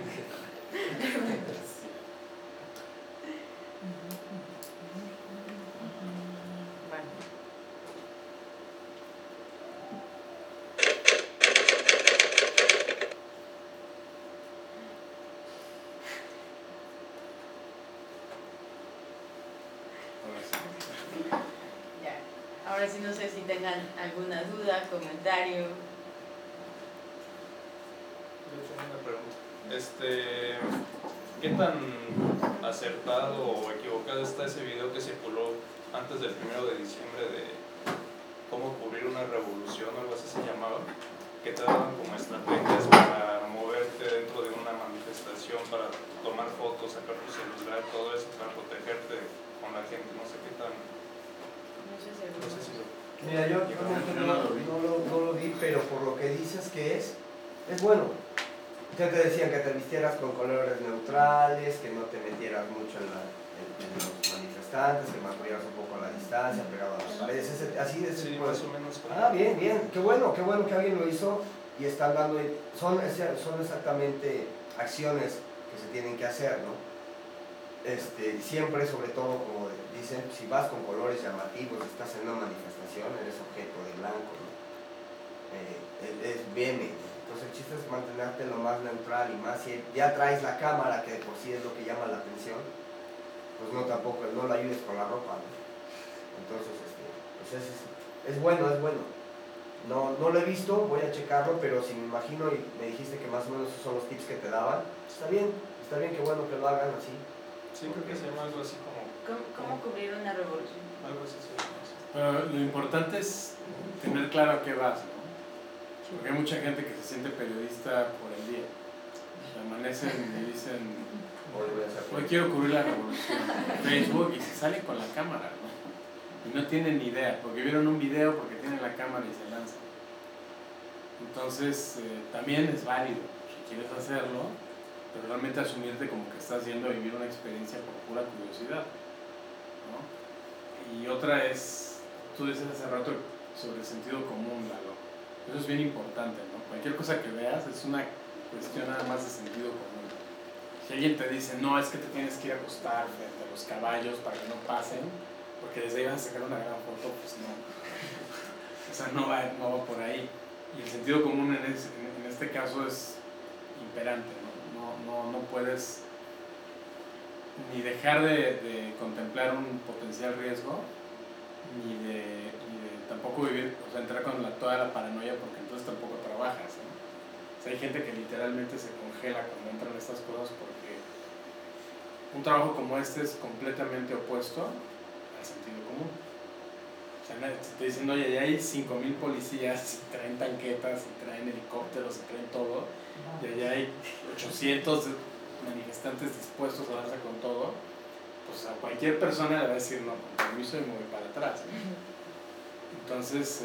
Speaker 3: Ahora sí, no sé si tengan alguna duda, comentario.
Speaker 6: Yo tengo una pregunta. ¿Qué tan acertado o equivocado está ese video que circuló antes del 1 de diciembre de cómo cubrir una revolución o algo así se llamaba? Que te daban como estrategias para moverte dentro de una manifestación, para tomar fotos, sacar tu celular, todo eso para protegerte con la gente, no sé qué tan...
Speaker 3: No sé si
Speaker 7: Mira, yo no lo vi, pero por lo que dices que es bueno. Ya te decían que te vistieras con colores neutrales, que no te metieras mucho en los manifestantes, que mantuvieras un poco la distancia, pegado a las paredes, así de ese tipo de...
Speaker 6: más o menos.
Speaker 7: Bien, qué bueno que alguien lo hizo y están dando... Son exactamente acciones que se tienen que hacer, ¿no? Siempre, sobre todo, como dicen, si vas con colores llamativos, estás en una manifestación, eres objeto de blanco, ¿no? Es meme. Entonces el chiste es mantenerte lo más neutral, y más si ya traes la cámara, que de por sí es lo que llama la atención, pues no lo ayudes con la ropa, ¿no? Entonces, pues es bueno. No lo he visto, voy a checarlo, pero si me imagino y me dijiste que más o menos esos son los tips que te daban, está bien, qué bueno que lo hagan así.
Speaker 6: Sí, creo que se llama algo así como...
Speaker 3: ¿Cómo cubrir una revolución?
Speaker 6: Algo así se llama.
Speaker 1: Pero lo importante es tener claro a qué vas, ¿no? Porque hay mucha gente que se siente periodista por el día. Amanecen y dicen, hoy quiero cubrir la revolución en Facebook, y se salen con la cámara, ¿no? Y no tienen ni idea, porque vieron un video, porque tienen la cámara y se lanzan. Entonces, también es válido, si quieres hacerlo, pero realmente asumirte como que estás yendo a vivir una experiencia por pura curiosidad, ¿no? Y otra es, tú decías hace rato sobre el sentido común, Lalo. Eso es bien importante, ¿no? Cualquier cosa que veas es una cuestión nada más de sentido común. Si alguien te dice, no, es que te tienes que ir a acostar frente a los caballos para que no pasen, porque desde ahí vas a sacar una gran foto, pues no. O sea, no va por ahí. Y el sentido común en este caso es imperante, ¿no? No puedes ni dejar de contemplar un potencial riesgo, ni de tampoco vivir, o sea, entrar con toda la paranoia, porque entonces tampoco trabajas, ¿no? O sea, hay gente que literalmente se congela cuando entran estas cosas porque un trabajo como este es completamente opuesto al sentido común. O sea, te estoy diciendo, oye, ya hay 5,000 policías, y traen tanquetas, y traen helicópteros, y traen todo, y allá hay 800 manifestantes dispuestos a darse con todo, pues a cualquier persona le va a decir, no, con permiso, y me voy para atrás, ¿no? Entonces,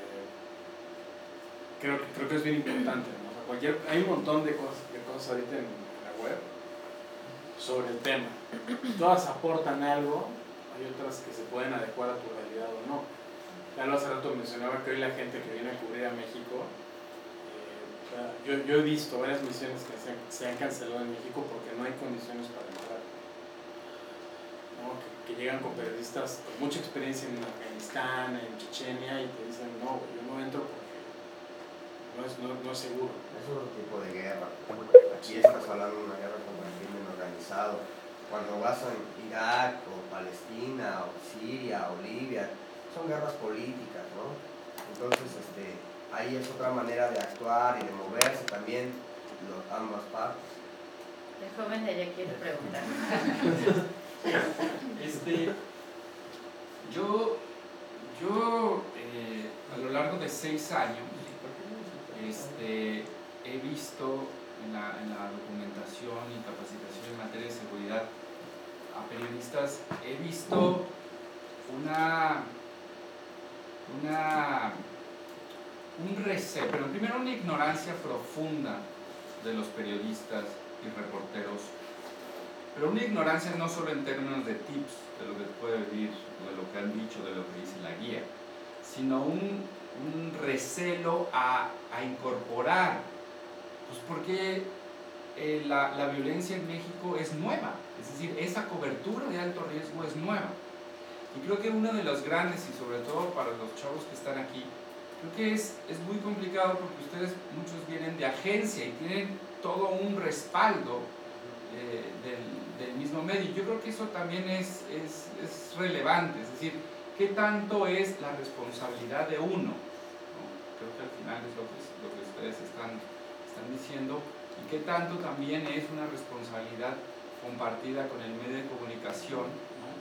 Speaker 1: creo que es bien importante, ¿no? O sea, hay un montón de cosas ahorita en la web sobre el tema. Todas aportan algo, hay otras que se pueden adecuar a tu realidad o no. Ya hace rato mencionaba que hoy la gente que viene a cubrir a México, yo he visto varias misiones que se han cancelado en México porque no hay condiciones para entrar, ¿no? Que llegan con periodistas con mucha experiencia en Afganistán, en Chechenia, y te dicen, no, yo no entro porque no es seguro.
Speaker 7: Es otro tipo de guerra. Aquí estás hablando de una guerra contra el crimen organizado. Cuando vas a Irak, o Palestina, o Siria, o Libia, son guerras políticas, ¿no? Entonces, ahí es otra manera de actuar y de moverse también ambas partes.
Speaker 3: El joven de ella quiere preguntar.
Speaker 4: Yo a lo largo de 6 años he visto en la documentación y capacitación en materia de seguridad a periodistas, he visto un recelo, pero primero una ignorancia profunda de los periodistas y reporteros, pero una ignorancia no solo en términos de tips, de lo que puede vivir, de lo que han dicho, de lo que dice la guía, sino un recelo a incorporar, pues porque la violencia en México es nueva, es decir, esa cobertura de alto riesgo es nueva. Y creo que uno de los grandes, y sobre todo para los chavos que están aquí, creo que es muy complicado porque ustedes muchos vienen de agencia y tienen todo un respaldo del mismo medio. Yo creo que eso también es relevante, es decir, ¿qué tanto es la responsabilidad de uno? ¿No? Creo que al final es lo que ustedes están diciendo, y qué tanto también es una responsabilidad compartida con el medio de comunicación, ¿no?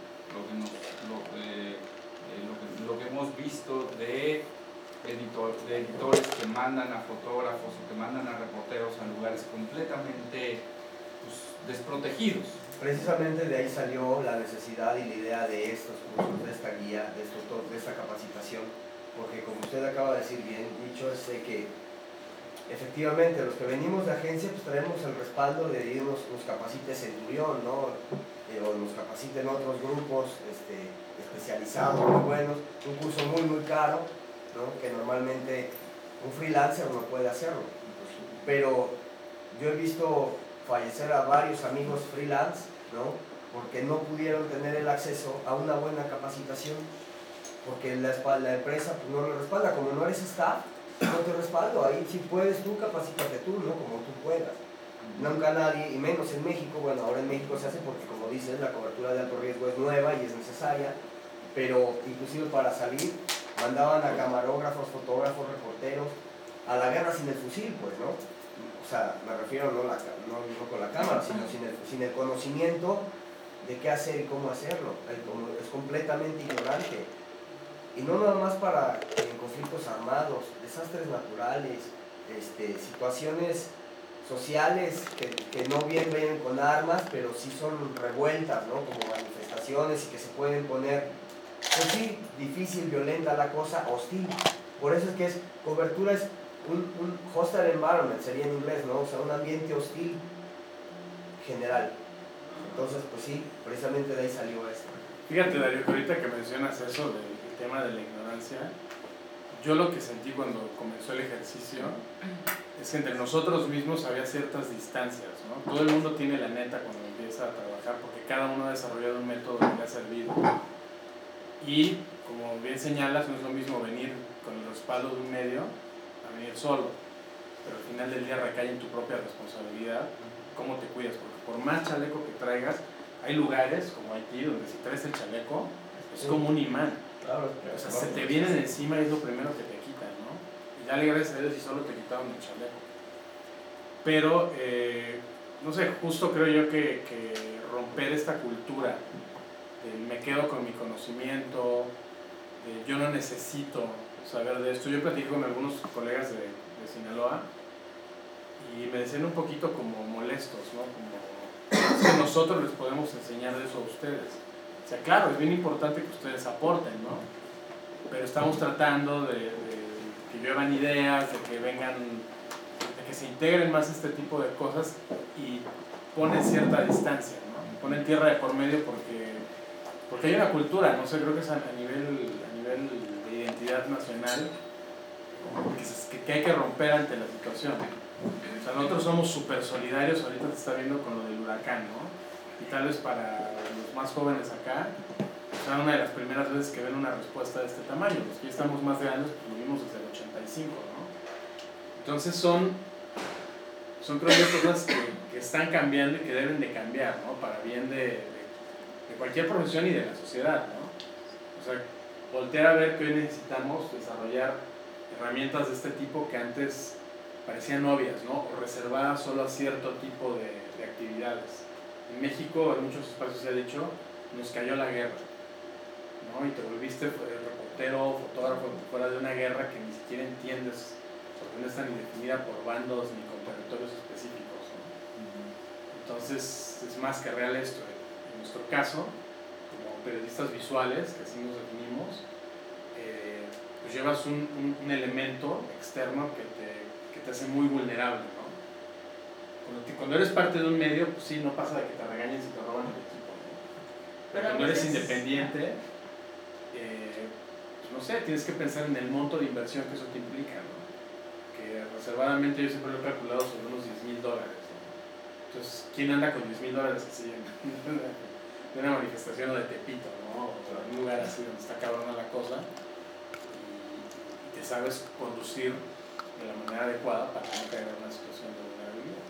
Speaker 4: Lo que hemos visto de editores que mandan a fotógrafos o que mandan a reporteros a lugares completamente desprotegidos.
Speaker 7: Precisamente de ahí salió la necesidad y la idea de estos cursos, de esta guía, de esta capacitación, porque como usted acaba de decir bien dicho, es que efectivamente los que venimos de agencia pues traemos el respaldo de irnos, nos capacite Centurión, ¿no? O nos capaciten otros grupos especializados, muy buenos, un curso muy caro, ¿no? Que normalmente un freelancer no puede hacerlo, pero yo he visto fallecer a varios amigos freelance, ¿no? Porque no pudieron tener el acceso a una buena capacitación, porque la empresa pues, no lo respalda. Como no eres staff, no te respaldo, ahí si puedes tú, capacítate tú, ¿no? Como tú puedas. Nunca nadie, y menos en México, bueno, ahora en México se hace porque, como dices, la cobertura de alto riesgo es nueva y es necesaria, pero inclusive para salir mandaban a camarógrafos, fotógrafos, reporteros a la guerra sin el fusil, pues, ¿no? O sea, me refiero no con la cámara, sino sin el conocimiento de qué hacer y cómo hacerlo. Es completamente ignorante. Y no nada más para conflictos armados, desastres naturales, situaciones sociales que no bien vienen con armas, pero sí son revueltas, ¿no? Como manifestaciones y que se pueden poner, pues sí, difícil, violenta la cosa, hostil. Por eso es que cobertura es un hostile environment, sería en inglés, ¿no? O sea, un ambiente hostil general. Entonces, pues sí, precisamente de ahí salió esto.
Speaker 1: Fíjate, Darío, que ahorita que mencionas eso del tema de la ignorancia, yo lo que sentí cuando comenzó el ejercicio es que entre nosotros mismos había ciertas distancias, ¿no? Todo el mundo tiene la neta cuando empieza a trabajar porque cada uno ha desarrollado un método que le ha servido. Y como bien señalas, no es lo mismo venir con el respaldo de un medio a venir solo, pero al final del día recae en tu propia responsabilidad cómo te cuidas, porque por más chaleco que traigas, hay lugares como Haití donde si traes el chaleco es como un imán.
Speaker 7: Claro,
Speaker 1: o sea, se te vienen encima y es lo primero que te quitan, ¿no? Y dale gracias a Dios si solo te quitaron el chaleco. Pero, no sé, justo creo yo que romper esta cultura del me quedo con mi conocimiento, yo no necesito saber de esto. Yo platico con algunos colegas de Sinaloa y me decían un poquito como molestos, ¿no? Como es que nosotros les podemos enseñar de eso a ustedes. O sea, claro, es bien importante que ustedes aporten, ¿no? Pero estamos tratando de que lluevan ideas, de que vengan, de que se integren más este tipo de cosas y ponen cierta distancia, ¿no? Ponen tierra de por medio porque hay una cultura, no sé, creo que es a nivel de identidad nacional que hay que romper ante la situación. O sea, nosotros somos súper solidarios, ahorita se está viendo con lo del huracán, ¿no? Y tal vez para los más jóvenes acá, será una de las primeras veces que ven una respuesta de este tamaño. Los que ya estamos más grandes, pues lo vimos desde el 85, ¿no? Entonces son creo yo cosas que están cambiando y que deben de cambiar, ¿no? Para bien de cualquier profesión y de la sociedad, ¿no? O sea, voltear a ver que hoy necesitamos desarrollar herramientas de este tipo que antes parecían obvias, ¿no? O reservadas solo a cierto tipo de actividades. En México, en muchos espacios se ha dicho, nos cayó la guerra, ¿no? Y te volviste reportero, fotógrafo fuera de una guerra que ni siquiera entiendes porque no está ni definida por bandos ni con territorios específicos, ¿no? Entonces es más que real esto. En nuestro caso, como periodistas visuales, que así nos definimos, pues llevas un elemento externo que te hace muy vulnerable, ¿no? Cuando eres parte de un medio, pues sí, no pasa de que te regañen si te roban el equipo, ¿no? Pero cuando eres independiente, pues no sé, tienes que pensar en el monto de inversión que eso te implica, ¿no? Que reservadamente yo siempre lo he calculado sobre unos $10,000, ¿no? Entonces, ¿quién anda con $10,000 así de una manifestación o de Tepito, ¿no? O en un lugar así donde está cabrona la cosa y te sabes conducir de la manera adecuada para no caer en una situación de vulnerabilidad?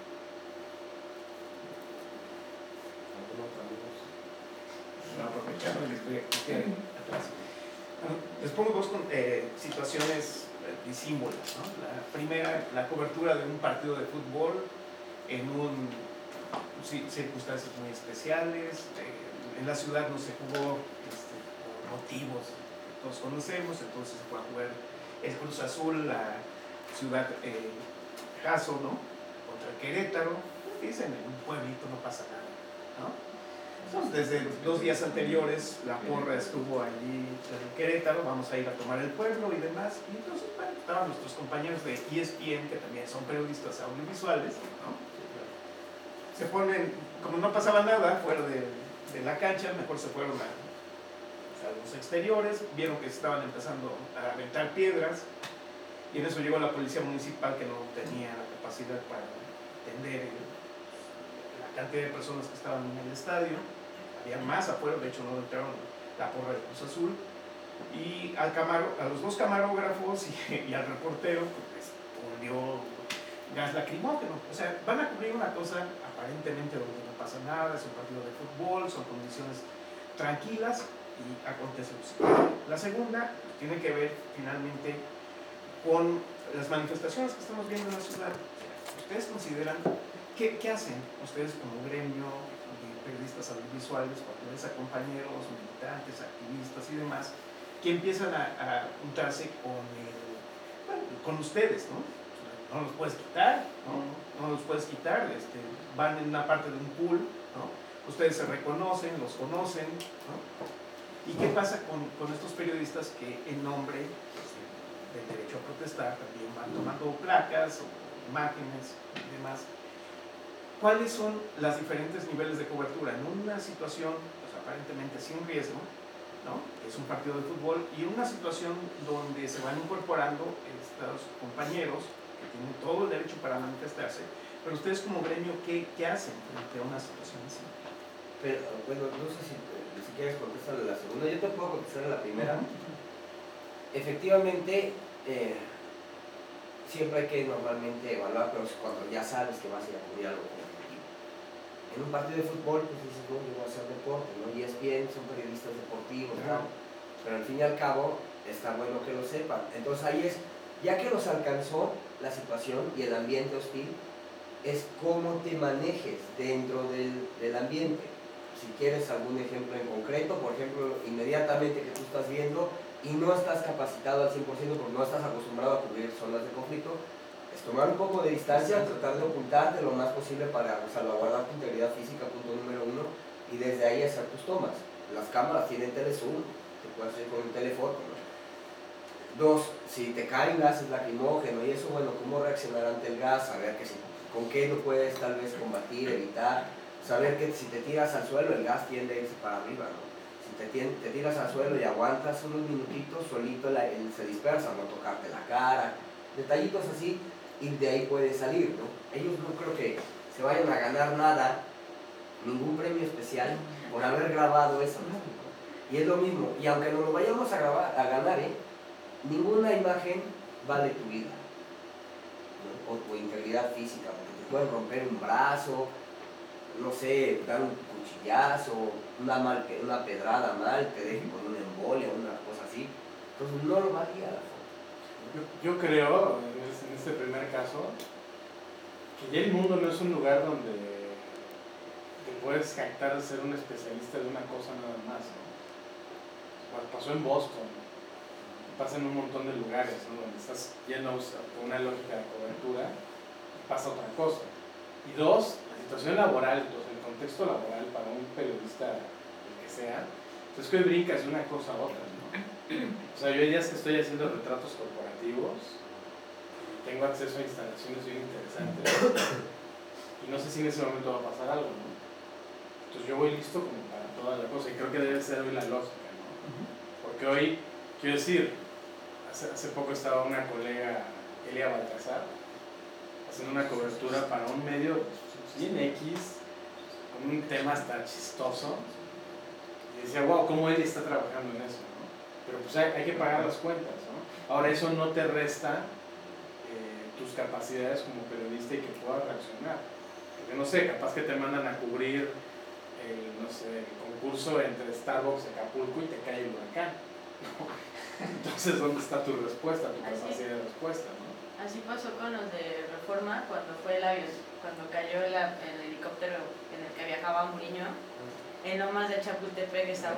Speaker 5: Les pongo dos situaciones disímbolas, ¿no? La primera, la cobertura de un partido de fútbol en circunstancias muy especiales. En la ciudad no se jugó por motivos que todos conocemos, entonces se fue a jugar el Cruz Azul, la ciudad Caso, ¿no? Contra Querétaro. Dicen, en un pueblito no pasa nada, ¿no? Entonces, desde 2 días anteriores, la porra estuvo allí en Querétaro, vamos a ir a tomar el pueblo y demás. Y entonces, bueno, estaban nuestros compañeros de ESPN, que también son periodistas audiovisuales, ¿no? Se ponen, como no pasaba nada fuera de la cancha, mejor se fueron a los exteriores, vieron que estaban empezando a aventar piedras, y en eso llegó la policía municipal que no tenía la capacidad para atender la cantidad de personas que estaban en el estadio. Había más afuera, de hecho no entraron la porra de Cruz Azul, y a los 2 camarógrafos y al reportero pues ponió gas lacrimógeno. O sea, van a cubrir una cosa aparentemente donde no pasa nada, es un partido de fútbol, son condiciones tranquilas y acontece lo siguiente. La segunda tiene que ver finalmente con las manifestaciones que estamos viendo en la ciudad. ¿Ustedes consideran qué hacen ustedes como gremio de periodistas audiovisuales cuando ves a compañeros, militantes, activistas y demás que empiezan a juntarse con ustedes, ¿no? No los puedes quitar, no los puedes quitar, van en una parte de un pool, ¿no? Ustedes se reconocen, los conocen, ¿no? ¿Y qué pasa con estos periodistas que en nombre del derecho a protestar también van tomando placas o imágenes y demás? ¿Cuáles son los diferentes niveles de cobertura? En una situación pues, aparentemente sin riesgo, ¿no? Es un partido de fútbol y una situación donde se van incorporando estos compañeros que tienen todo el derecho para manifestarse, pero ustedes como gremio, ¿qué hacen frente a una situación así?
Speaker 7: Pero, bueno, no sé si quieres contestar la segunda, yo te puedo contestar la primera. Efectivamente, siempre hay que normalmente evaluar, pero cuando ya sabes que vas a ir a cubrir algo competitivo. En un partido de fútbol, pues dices, no, yo voy a hacer deporte, ¿no? Y es bien, son periodistas deportivos, ¿no? Pero al fin y al cabo, está bueno que lo sepan. Entonces ahí es, ya que los alcanzó la situación y el ambiente hostil, es cómo te manejes dentro del ambiente. Si quieres algún ejemplo en concreto, por ejemplo, inmediatamente que tú estás viendo y no estás capacitado al 100% porque no estás acostumbrado a cubrir zonas de conflicto, es tomar un poco de distancia, tratar de ocultarte lo más posible para salvaguardar tu integridad física, punto número 1, y desde ahí hacer tus tomas. Las cámaras tienen telezoom, te puedes hacer con un telefoto, ¿no? 2, si te cae un gas lacrimógeno y eso, bueno, cómo reaccionar ante el gas, saber que con qué lo puedes tal vez combatir, evitar, saber que si te tiras al suelo el gas tiende a irse para arriba, ¿no? Si te tiras al suelo y aguantas unos minutitos, solito se dispersa, no tocarte la cara, detallitos así, y de ahí puedes salir, ¿no? Ellos no creo que se vayan a ganar nada, ningún premio especial por haber grabado eso, ¿no? Y es lo mismo, y aunque no lo vayamos a ganar, ninguna imagen vale tu vida, ¿no? O tu integridad física, porque te pueden romper un brazo, no sé, dar un cuchillazo, una pedrada mal, te dejen con una embolia, una cosa así. Entonces no lo valía la foto.
Speaker 1: Yo creo, en este primer caso, que ya el mundo no es un lugar donde te puedes jactar de ser un especialista de una cosa nada más, ¿no? Pasó en Boston, pasa en un montón de lugares, ¿no? Donde estás yendo con una lógica de cobertura y pasa otra cosa. Y 2, la situación laboral, entonces el contexto laboral para un periodista, el que sea, pues que hoy brincas de una cosa a otra, ¿no? O sea, yo hay días que estoy haciendo retratos corporativos, tengo acceso a instalaciones bien interesantes y no sé si en ese momento va a pasar algo, ¿no? Entonces yo voy listo como para toda la cosa y creo que debe ser hoy la lógica, ¿no? Porque hoy, quiero decir, hace poco estaba una colega, Elia Baltasar, haciendo una cobertura para un medio bien X, con un tema hasta chistoso, y decía, wow, cómo Elia está trabajando en eso, ¿no? Pero pues hay que pagar las cuentas, ¿no? Ahora eso no te resta tus capacidades como periodista y que puedas reaccionar, porque no sé, capaz que te mandan a cubrir el concurso entre Starbucks y Acapulco y te cae el huracán, ¿no? Entonces, ¿dónde está tu respuesta, tu capacidad de respuesta, ¿no?
Speaker 3: Así pasó con los de Reforma cuando fue cuando cayó el helicóptero en el que viajaba Muriño. En Lomas de Chapultepec estaba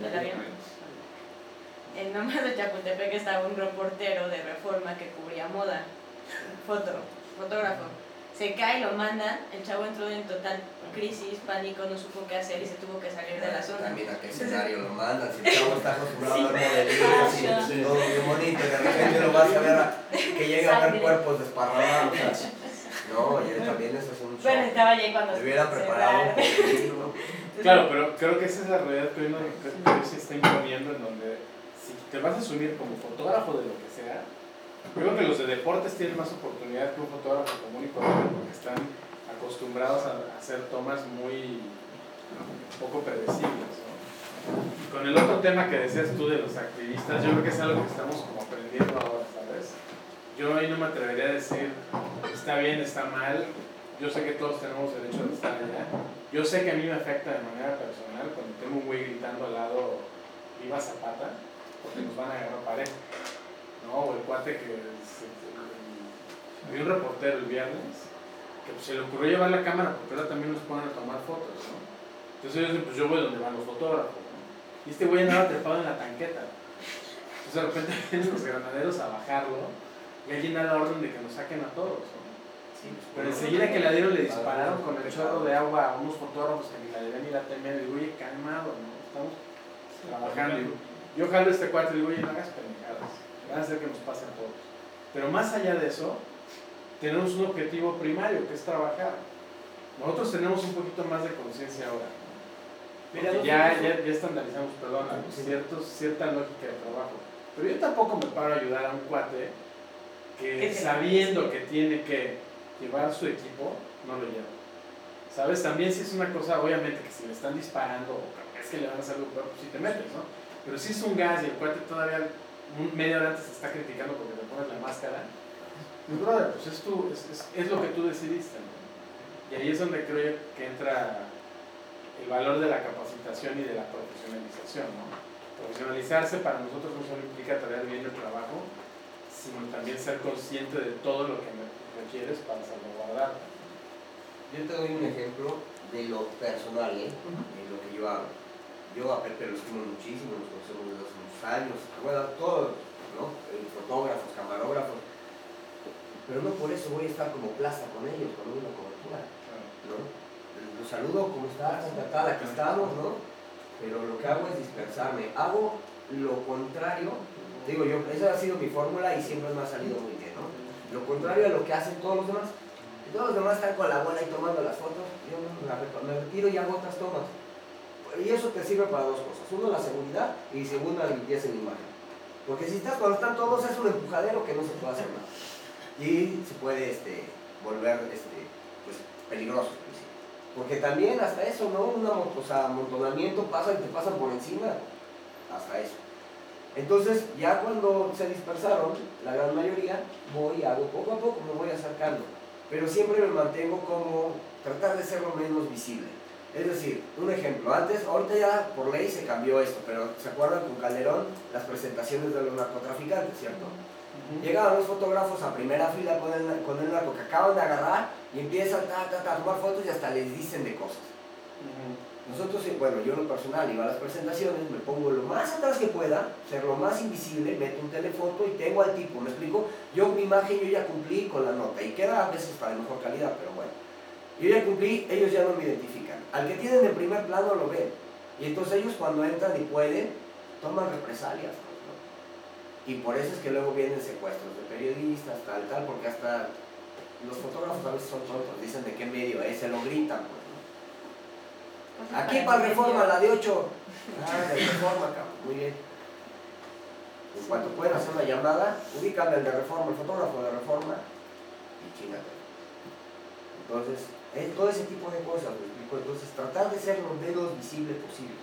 Speaker 3: En Lomas de Chapultepec estaba un reportero de Reforma que cubría moda, fotógrafo. Se cae, lo mandan, el chavo entró en total crisis, pánico, no supo qué hacer y se tuvo que salir de la zona.
Speaker 7: También a qué escenario lo mandan, si el chavo está acostumbrado a ver modelitos y todo muy bonito, y de repente lo vas a ver que llega a ver cuerpos desparramados. No, y también eso es un shock.
Speaker 3: Bueno, estaba allí cuando
Speaker 7: se hubiera preparado un poquito.
Speaker 1: Claro, pero creo que esa es la realidad que hoy se está imponiendo, en donde si te vas a asumir como fotógrafo de lo que sea, creo que los de deportes tienen más oportunidad que un fotógrafo común y corriente porque están acostumbrados a hacer tomas muy poco predecibles, ¿no? Y con el otro tema que decías tú de los activistas, yo creo que es algo que estamos como aprendiendo ahora, ¿sabes? Yo ahí no me atrevería a decir está bien, está mal. Yo sé que todos tenemos derecho de estar allá. Yo sé que a mí me afecta de manera personal cuando tengo un güey gritando al lado viva Zapata porque nos van a agarrar pareja, ¿no? O el cuate que había un reportero el viernes que pues, se le ocurrió llevar la cámara porque ahora también nos ponen a tomar fotos, ¿no? Entonces ellos dicen, pues yo voy donde van los fotógrafos, ¿no? Y este güey andaba trepado en la tanqueta. Entonces de repente vienen los granaderos a bajarlo y alguien da la orden de que nos saquen a todos, ¿no? Sí, pero enseguida que la dieron le dispararon con el chorro de agua a unos fotógrafos que ni la debían ir a temer. Digo, oye, calmado, ¿no? Estamos trabajando. Digo, yo jalo este cuarto y digo, oye, no hagas pendejadas, van a hacer que nos pasen todos. Pero más allá de eso, tenemos un objetivo primario que es trabajar. Nosotros tenemos un poquito más de conciencia ahora, ¿no? Porque ya estandarizamos, perdón, cierta lógica de trabajo. Pero yo tampoco me paro a ayudar a un cuate que sabiendo que tiene que llevar su equipo, no lo lleva. ¿Sabes? También si es una cosa, obviamente, que si le están disparando o es que le van a hacer algo peor, pues sí te metes, ¿no? Pero si es un gas y el cuate todavía media hora antes te está criticando porque te pones la máscara, pues brother, pues es lo que tú decidiste, ¿no? Y ahí es donde creo yo que entra el valor de la capacitación y de la profesionalización, ¿no? Profesionalizarse para nosotros no solo implica traer bien el trabajo, sino también ser consciente de todo lo que requieres para salvaguardar.
Speaker 7: Yo te doy un ejemplo de lo personal, de lo que yo hago. Yo a Pepe lo estimo muchísimo, nos conocemos desde hace muchos años, bueno, todos, ¿no? Fotógrafos, camarógrafos, pero no por eso voy a estar como plaza con ellos, con una cobertura, ¿no? Los saludo, ¿cómo estás? Aquí estamos, ¿no? Pero lo que hago es dispersarme. Hago lo contrario, digo yo, esa ha sido mi fórmula y siempre me ha salido muy bien, ¿no? Lo contrario a lo que hacen todos los demás. Y todos los demás están con la bola y tomando las fotos, yo me retiro y hago otras tomas. Y eso te sirve para dos cosas. Uno, la seguridad, y segunda, la limpieza en la imagen. Porque si estás cuando están todos es un empujadero que no se puede hacer nada. Y se puede volver pues, peligroso. Porque también hasta eso, ¿no? Amontonamiento pasa y te pasan por encima. Hasta eso. Entonces, ya cuando se dispersaron, la gran mayoría, hago poco a poco, me voy acercando. Pero siempre me mantengo como tratar de ser lo menos visible. Es decir, un ejemplo, ahorita ya por ley se cambió esto, pero ¿se acuerdan con Calderón las presentaciones de los narcotraficantes, cierto? Llegaban los fotógrafos a primera fila con el narco que acaban de agarrar y empiezan a tomar fotos y hasta les dicen de cosas. Nosotros, bueno, yo en lo personal iba a las presentaciones, me pongo lo más atrás que pueda, ser lo más invisible, meto un telefoto y tengo al tipo, ¿me explico? Mi imagen yo ya cumplí con la nota y queda a veces para mejor calidad, pero bueno. Yo ya cumplí, ellos ya no me identifican. Al que tienen en primer plano lo ven. Y entonces ellos cuando entran y pueden, toman represalias, ¿no? Y por eso es que luego vienen secuestros de periodistas, tal, porque hasta los fotógrafos a veces son tontos, dicen de qué medio es, se lo gritan, pues, ¿no? Aquí para Reforma, la de 8. De Reforma, cabrón, muy bien. En cuanto pueden hacer una llamada, ubican el de Reforma, el fotógrafo de Reforma, y chingate. Entonces, todo ese tipo de cosas, ¿me explico? Entonces, tratar de ser lo menos visible posible.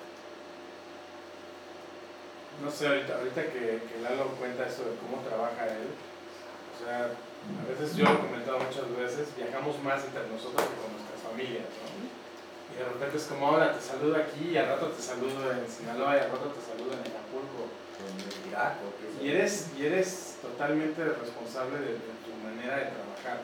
Speaker 1: No sé, ahorita que Lalo cuenta eso de cómo trabaja él, o sea, a veces yo lo he comentado muchas veces, viajamos más entre nosotros que con nuestras familias, ¿no? Y de repente es como, ahora te saludo aquí, y al rato te saludo en Sinaloa, y al rato te saludo en Acapulco. Y eres totalmente responsable de tu manera de trabajar.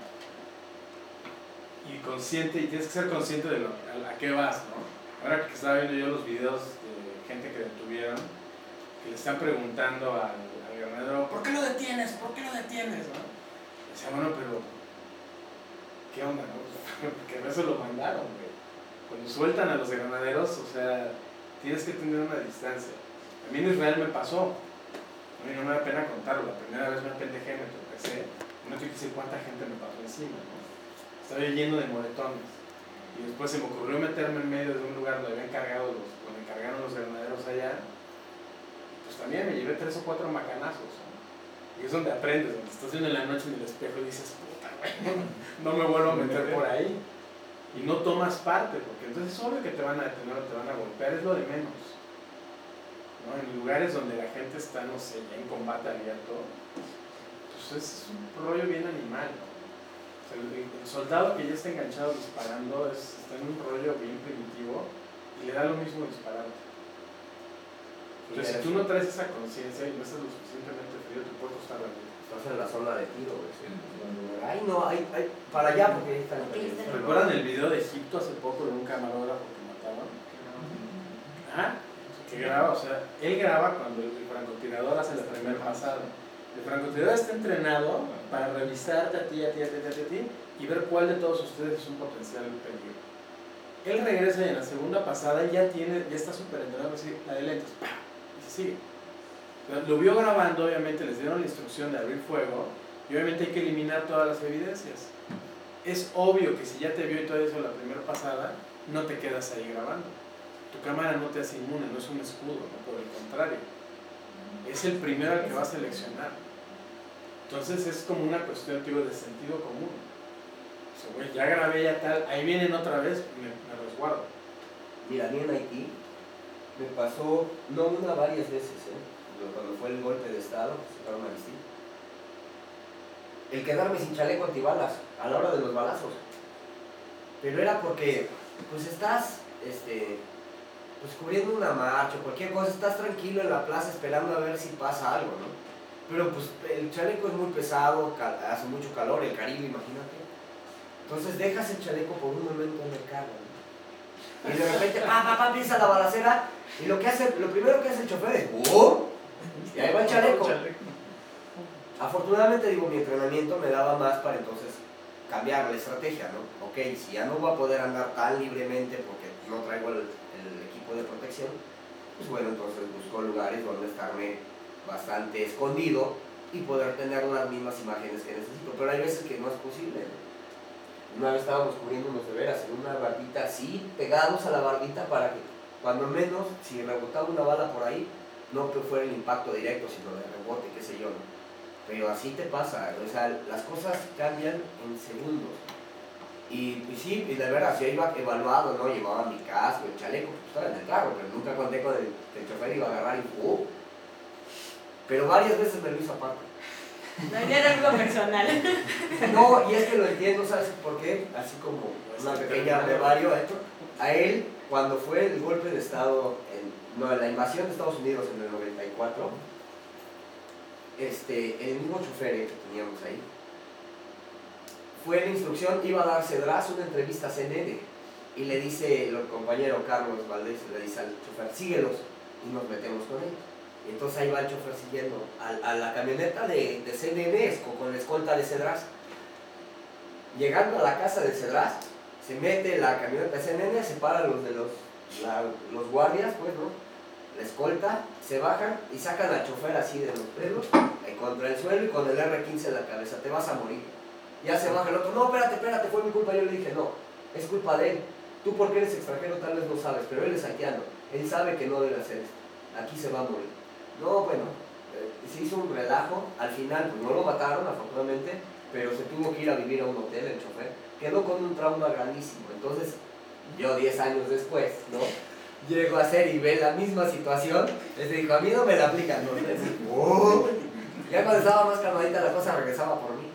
Speaker 1: Y consciente, y tienes que ser consciente de a qué vas, ¿no? Ahora que estaba viendo yo los videos de gente que detuvieron, que le están preguntando al granadero, ¿por qué lo detienes? ¿Por qué lo detienes? ¿No? Y decía, bueno, pero ¿qué onda, no? Porque a eso lo mandaron, güey. Cuando sueltan a los granaderos, o sea, tienes que tener una distancia. A mí en Israel me pasó, a mí no me da pena contarlo, la primera vez me apendejé, me tropecé, no te quise cuánta gente me pasó encima, ¿no? Estaba lleno de moretones. Y después se me ocurrió meterme en medio de un lugar donde donde encargaron los granaderos allá. Y pues también me llevé 3 o 4 macanazos, ¿no? Y es donde aprendes, donde estás viendo en la noche en el espejo y dices, puta, güey, no me vuelvo a meter por ahí. Y no tomas parte, porque entonces es obvio que te van a detener o te van a golpear, es lo de menos, ¿no? En lugares donde la gente está, no sé, ya en combate abierto, pues es un rollo bien animal, ¿no? El soldado que ya está enganchado disparando está en un rollo bien primitivo y le da lo mismo dispararte. Entonces, si tú no traes esa conciencia y no estás lo suficientemente frío, tu cuerpo está rendido.
Speaker 7: Estás en la zona de tiro, güey. Ay, no, hay para allá porque ahí está el peligro.
Speaker 1: ¿Recuerdan el video de Egipto hace poco de un camarógrafo que mataban? Ajá, que graba, o sea, él graba cuando el francotirador hace la primera pasada. El francotirador está entrenado para revisarte a ti y ver cuál de todos ustedes es un potencial peligro. Él regresa y en la segunda pasada ya está súper entrenado, así, adelante, y se sigue. Lo vio grabando, obviamente les dieron la instrucción de abrir fuego y obviamente hay que eliminar todas las evidencias. Es obvio que si ya te vio y todo eso la primera pasada, no te quedas ahí grabando. tu cámara no te hace inmune, no es un escudo, ¿no? Por el contrario, es el primero al que va a seleccionar. Entonces es como una cuestión, digo, de sentido común. O sea, güey, ya grabé ya tal, ahí vienen otra vez, me resguardo.
Speaker 7: Mira, a mí en Haití me pasó, no una, varias veces, cuando fue el golpe de estado, sacaron a vestir, el quedarme sin chaleco antibalas a la hora de los balazos. Pero era porque, pues estás, pues cubriendo una marcha o cualquier cosa, estás tranquilo en la plaza esperando a ver si pasa algo, ¿no? Pero pues el chaleco es muy pesado, hace mucho calor, el Caribe, imagínate. Entonces dejas el chaleco por un momento en el carro, ¿no? Y de repente, empieza la balacera, y lo primero que hace el chofer es ¡oh! Y ahí va el chaleco. Afortunadamente, digo, mi entrenamiento me daba más para entonces cambiar la estrategia, ¿no? Ok, si ya no voy a poder andar tan libremente porque no traigo el equipo de protección, pues bueno, entonces busco lugares donde estarme bastante escondido y poder tener las mismas imágenes que necesito. Pero hay veces que no es posible, ¿no? Una vez estábamos cubriéndonos de veras en una barbita así, pegados a la barbita para que, cuando menos, si rebotaba una bala por ahí, no que fuera el impacto directo, sino de rebote, qué sé yo, ¿no? Pero así te pasa, o sea, las cosas cambian en segundos. Y sí, y de verdad, si yo iba evaluado, ¿no? Llevaba mi casco, el chaleco, pues estaba en el carro, pero nunca conté con el chofer iba a agarrar y Pero varias veces me lo hizo aparte.
Speaker 3: No era algo personal.
Speaker 7: No, y es que lo entiendo, ¿sabes por qué? Así como una pequeña brevario a él, cuando fue el golpe de estado, la invasión de Estados Unidos en el 94, el mismo chofer que teníamos ahí, fue la instrucción, iba a dar Cedras una entrevista a CNN, y le dice el compañero Carlos Valdés, le dice al chofer, síguelos, y nos metemos con ellos. Entonces ahí va el chofer siguiendo a la camioneta de CNN con la escolta de Cedras. Llegando a la casa de Cedras, se mete la camioneta de CNN, se para los guardias, pues, ¿no? La escolta, se bajan y sacan al chofer así de los pelos, contra el suelo y con el R15 en la cabeza, te vas a morir. Ya se baja el otro, no, espérate, fue mi culpa. Yo le dije, no, es culpa de él. Tú porque eres extranjero tal vez no sabes, pero él es haitiano, él sabe que no debe hacer esto, aquí se va a morir. No, bueno, se hizo un relajo, al final pues no lo mataron afortunadamente, pero se tuvo que ir a vivir a un hotel el chofer, quedó con un trauma grandísimo. Entonces, yo 10 años después, ¿no? Llego a hacer y ve la misma situación, les dijo, a mí no me la aplican, ¿no? Ya cuando estaba más calmadita la cosa regresaba por mí.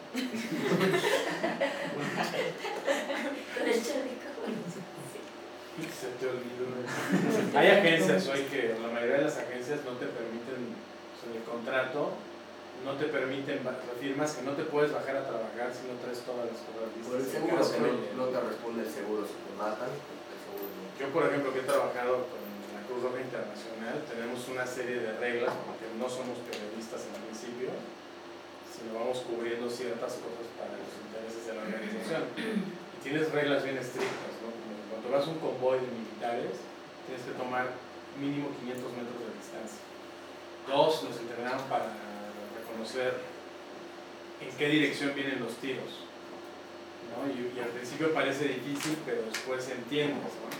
Speaker 3: Con el chaleco.
Speaker 1: Se te olvidó. Hay agencias hoy que, la mayoría de las agencias no te permiten, en el contrato, no te permiten, firmas que no te puedes bajar a trabajar si no traes todas las cosas listas.
Speaker 7: Por el seguro no te responde el seguro si te matan.
Speaker 1: Yo, por ejemplo, que he trabajado con la Cruz Roja Internacional, tenemos una serie de reglas, porque no somos periodistas en principio, sino vamos cubriendo ciertas cosas para los intereses de la organización. Y tienes reglas bien estrictas, ¿no? Como cuando vas a un convoy de militares, tienes que tomar mínimo 500 metros de distancia. Nos entrenaron para reconocer en qué dirección vienen los tiros, ¿no? Y al principio parece difícil, pero después entiendes, ¿no?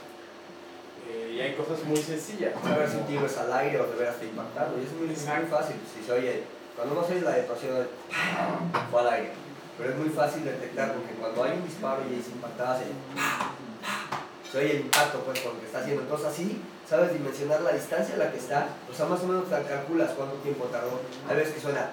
Speaker 1: Y hay cosas muy sencillas.
Speaker 7: A ver si un tiro es al aire o de veras te impactando. Y es muy fácil. Si se oye, cuando no se oye la detonación, fue al aire. Pero es muy fácil detectar porque cuando hay un disparo y es impactada, se oye el impacto, pues, con lo que está haciendo. Entonces, así sabes dimensionar la distancia a la que está. O sea, más o menos calculas cuánto tiempo tardó. Hay veces que suena.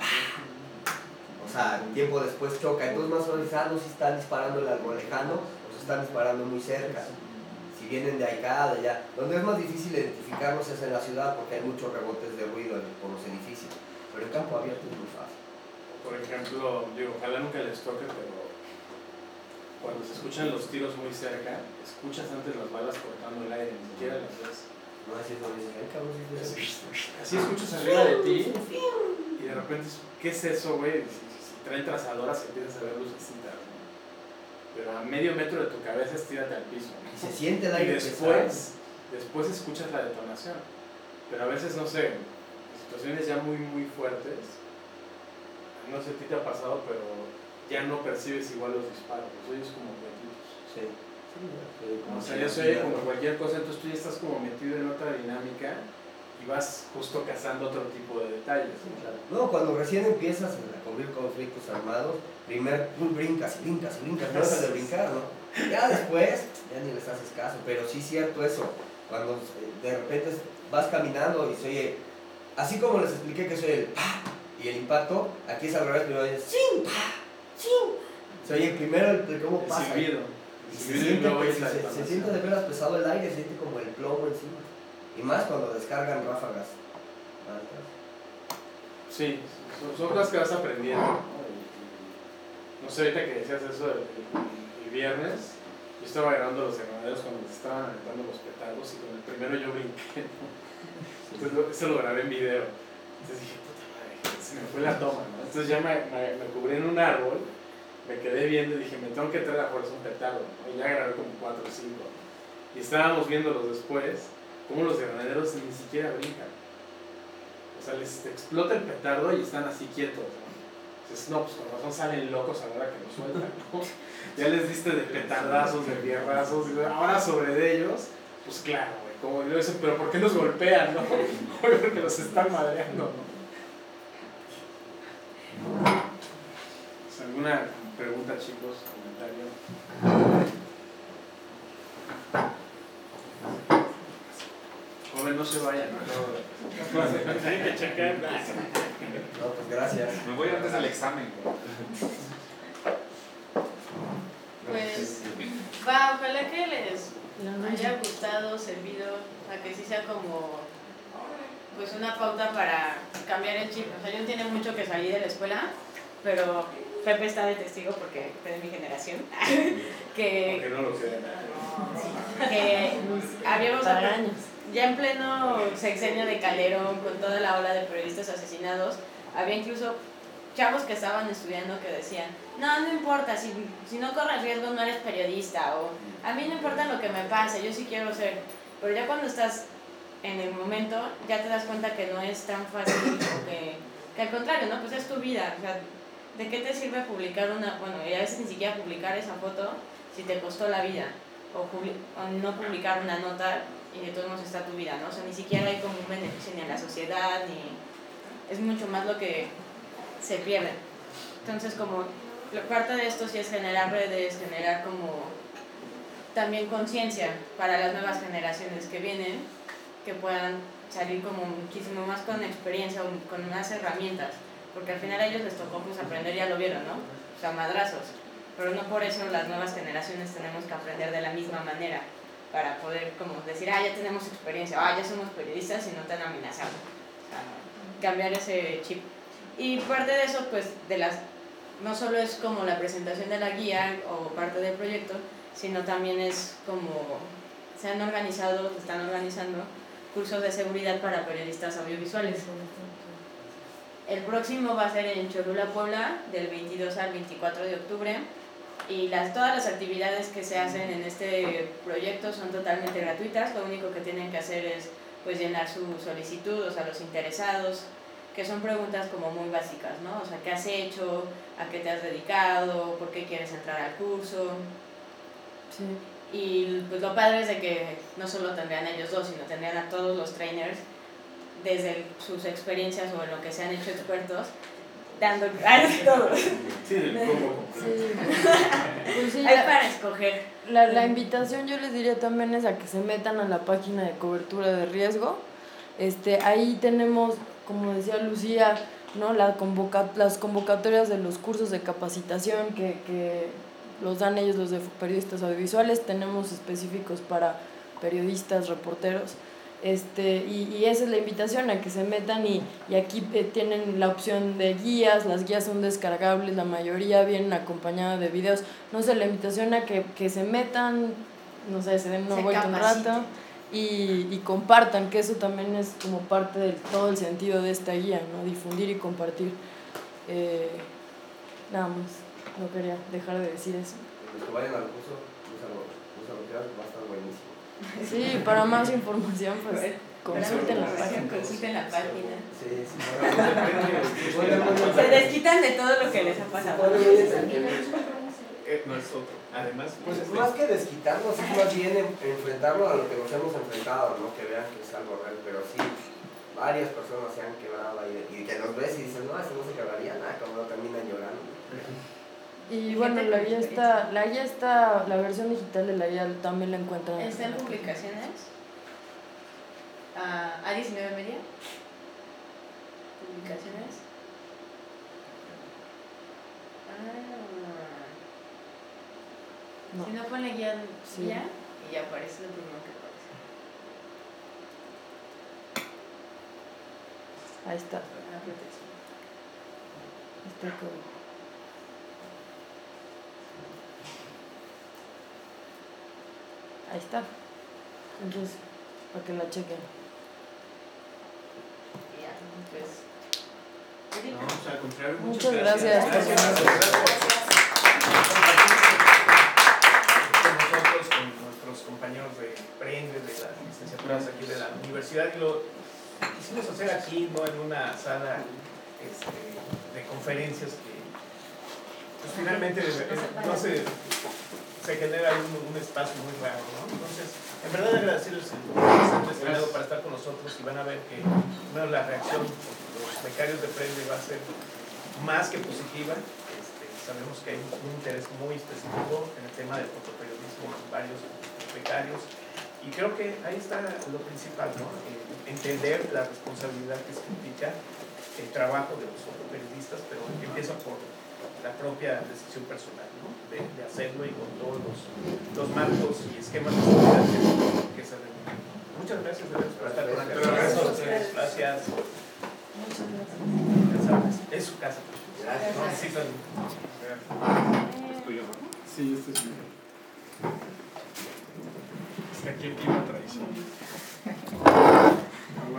Speaker 7: O sea, un tiempo después choca. Entonces, más o menos, no si están disparando algo lejano o si están disparando muy cerca. Si vienen de acá, de allá. Donde es más difícil identificarlos es en la ciudad porque hay muchos rebotes de ruido por los edificios. Pero en campo abierto es muy fácil.
Speaker 1: Por ejemplo, digo, ojalá nunca les toque, pero cuando se escuchan los tiros muy cerca, escuchas antes las balas cortando el aire, ni siquiera las ves.
Speaker 7: No, así es lo mismo.
Speaker 1: Así escuchas arriba de ti y de repente, ¿qué es eso, güey? Si traen trazadoras empiezas a ver lucecitas, ¿no? Pero a medio metro de tu cabeza estírate al piso, ¿no?
Speaker 7: Y se siente el aire.
Speaker 1: Y después escuchas la detonación. Pero a veces, no sé, en situaciones ya muy, muy fuertes, no sé si te ha pasado, pero ya no percibes igual los disparos, los oyes como platitos.
Speaker 7: Sí.
Speaker 1: O sea, yo soy como cualquier cosa, entonces tú ya estás como metido en otra dinámica y vas justo cazando otro tipo de detalles.
Speaker 7: No, cuando recién empiezas a cubrir conflictos armados, primero tú brincas, no dejas de brincar, ¿no? Ya después, ya ni les haces caso, pero sí es cierto eso, cuando de repente vas caminando y se oye, así como les expliqué que soy el ¡pa! Y el impacto, aquí es al revés, primero es ¡chin! ¡pa! ¡chin! Se oye primero el cómo pasa. Se siente de veras pesado el aire, se siente como el plomo encima. Y más cuando descargan ráfagas altas.
Speaker 1: Sí, son cosas que vas aprendiendo, ¿no? No sé, ahorita que decías eso el viernes, yo estaba grabando los granaderos cuando se estaban aventando los petardos y con el primero yo brinqué, ¿no? Entonces eso lo grabé en video. Entonces dije, puta madre, se me fue la toma, ¿no? Entonces ya me cubrí en un árbol, me quedé viendo y dije, me tengo que traer a fuerza un petardo, ¿no? Y ya grabé como 4 o 5. Y estábamos viéndolos después, cómo los granaderos ni siquiera brincan. O sea, les explota el petardo y están así quietos, ¿no? Entonces, no, pues con razón salen locos a la hora que lo sueltan, ¿no? Ya les diste de petardazos, de fierrazos, ahora sobre de ellos, pues claro, güey, como yo eso, pero ¿por qué los golpean, no? Porque los están madreando, ¿no? ¿Alguna pregunta, chicos? ¿Comentario? Joven, no se vayan, ¿no? Tienen que checar.
Speaker 7: No, pues gracias.
Speaker 4: Me voy antes del examen.
Speaker 3: Pues, ojalá que les haya gustado, servido, a que sí sea como pues una pauta para cambiar el chip. O sea, yo tiene mucho que salí de la escuela, pero Pepe está de testigo porque es de mi generación. que
Speaker 1: no lo sé.
Speaker 3: Que habíamos ya en pleno sexenio de Calderón, con toda la ola de periodistas asesinados, había incluso chavos que estaban estudiando que decían, no importa, si no corres riesgo no eres periodista, o a mí no importa lo que me pase, yo sí quiero ser, pero ya cuando estás en el momento, ya te das cuenta que no es tan fácil, que al contrario, ¿no? Pues es tu vida, o sea, ¿de qué te sirve publicar y a veces ni siquiera publicar esa foto si te costó la vida, o no publicar una nota y de todos modos está tu vida, ¿no? O sea, ni siquiera hay como un beneficio ni a la sociedad, ni es mucho más lo que se pierde. Entonces, como parte de esto sí es generar redes, generar como también conciencia para las nuevas generaciones que vienen, que puedan salir como muchísimo más con experiencia, con más herramientas, porque al final a ellos les tocó pues aprender, ya lo vieron, ¿no? O sea, madrazos, pero no por eso las nuevas generaciones tenemos que aprender de la misma manera, para poder como decir, ya tenemos experiencia, ya somos periodistas y no tan amenazados. O sea, cambiar ese chip. Y parte de eso, pues, no solo es como la presentación de la guía o parte del proyecto, sino también es como están organizando cursos de seguridad para periodistas audiovisuales. El próximo va a ser en Cholula, Puebla, del 22 al 24 de octubre. Y todas las actividades que se hacen en este proyecto son totalmente gratuitas. Lo único que tienen que hacer es pues llenar su solicitud, o sea, los interesados, que son preguntas como muy básicas, ¿no? O sea, ¿qué has hecho? ¿A qué te has dedicado? ¿Por qué quieres entrar al curso? Sí. Y pues lo padre es de que no solo tendrían ellos dos, sino tendrían a todos los trainers desde sus experiencias o en lo que se han hecho expertos, dando todo.
Speaker 1: Sí, del cómo.
Speaker 3: Pues sí, hay para escoger.
Speaker 2: La invitación yo les diría también es a que se metan a la página de cobertura de riesgo. Ahí tenemos, como decía Lucía, ¿no? Las convocatorias de los cursos de capacitación que los dan ellos, los de periodistas audiovisuales. Tenemos específicos para periodistas, reporteros. Y esa es la invitación, a que se metan y aquí tienen la opción de guías. Las guías son descargables, la mayoría vienen acompañadas de videos. No sé, la invitación a que se metan, no sé, se den una vuelta un rato y compartan, que eso también es como parte de todo el sentido de esta guía, ¿no? Difundir y compartir. Nada más, no quería dejar de decir eso.
Speaker 7: Los que vayan al curso, va a estar buenísimo.
Speaker 2: Sí, para más información, pues consulten la página.
Speaker 3: Se desquitan de todo lo que les ha pasado.
Speaker 5: no es otro. Además,
Speaker 7: pues más que desquitarnos, es más bien enfrentarlo a lo que nos hemos enfrentado, ¿no? Que vean que es algo real, pero sí, varias personas se han quebrado ahí y que nos ves y dices, no, eso no se quebraría nada, como no terminan llorando.
Speaker 2: Y bueno, la guía está, la versión digital de la guía también la encuentran.
Speaker 3: ¿Está en publicaciones? ¿A19 Media? ¿Publicaciones?
Speaker 2: No.
Speaker 3: Si no pone guía,
Speaker 2: Sí.
Speaker 3: guía y aparece lo primero que aparece.
Speaker 2: Ahí está.
Speaker 3: La protección.
Speaker 2: Está el código. Ahí está. Entonces, para que la chequen.
Speaker 3: Ya, pues.
Speaker 5: no, o sea, al contrario,
Speaker 2: Muchas gracias.
Speaker 5: Con nosotros, con nuestros compañeros de Prende, de las licenciaturas aquí de la universidad, y lo quisimos hacer aquí, no en una sala de conferencias que pues, finalmente no se genera un espacio muy raro, ¿no? Entonces, en verdad agradecerles el destinado para estar con nosotros y van a ver que bueno, la reacción de los becarios de Prende va a ser más que positiva. Sabemos que hay un interés muy específico en el tema del fotoperiodismo en varios becarios y creo que ahí está lo principal, ¿no? Entender la responsabilidad que significa el trabajo de los fotoperiodistas, pero empieza por la propia decisión personal, ¿no? De hacerlo y con todos los marcos y esquemas de seguridad que se reúnen. Muchas gracias de verdad por estar con nosotros. Gracias.
Speaker 2: Muchas gracias.
Speaker 5: Ya sabes, es su casa.
Speaker 7: Gracias.
Speaker 5: No necesitan.
Speaker 1: ¿Es tuyo, no? Sí, este es mío. Es que aquí el clima traición.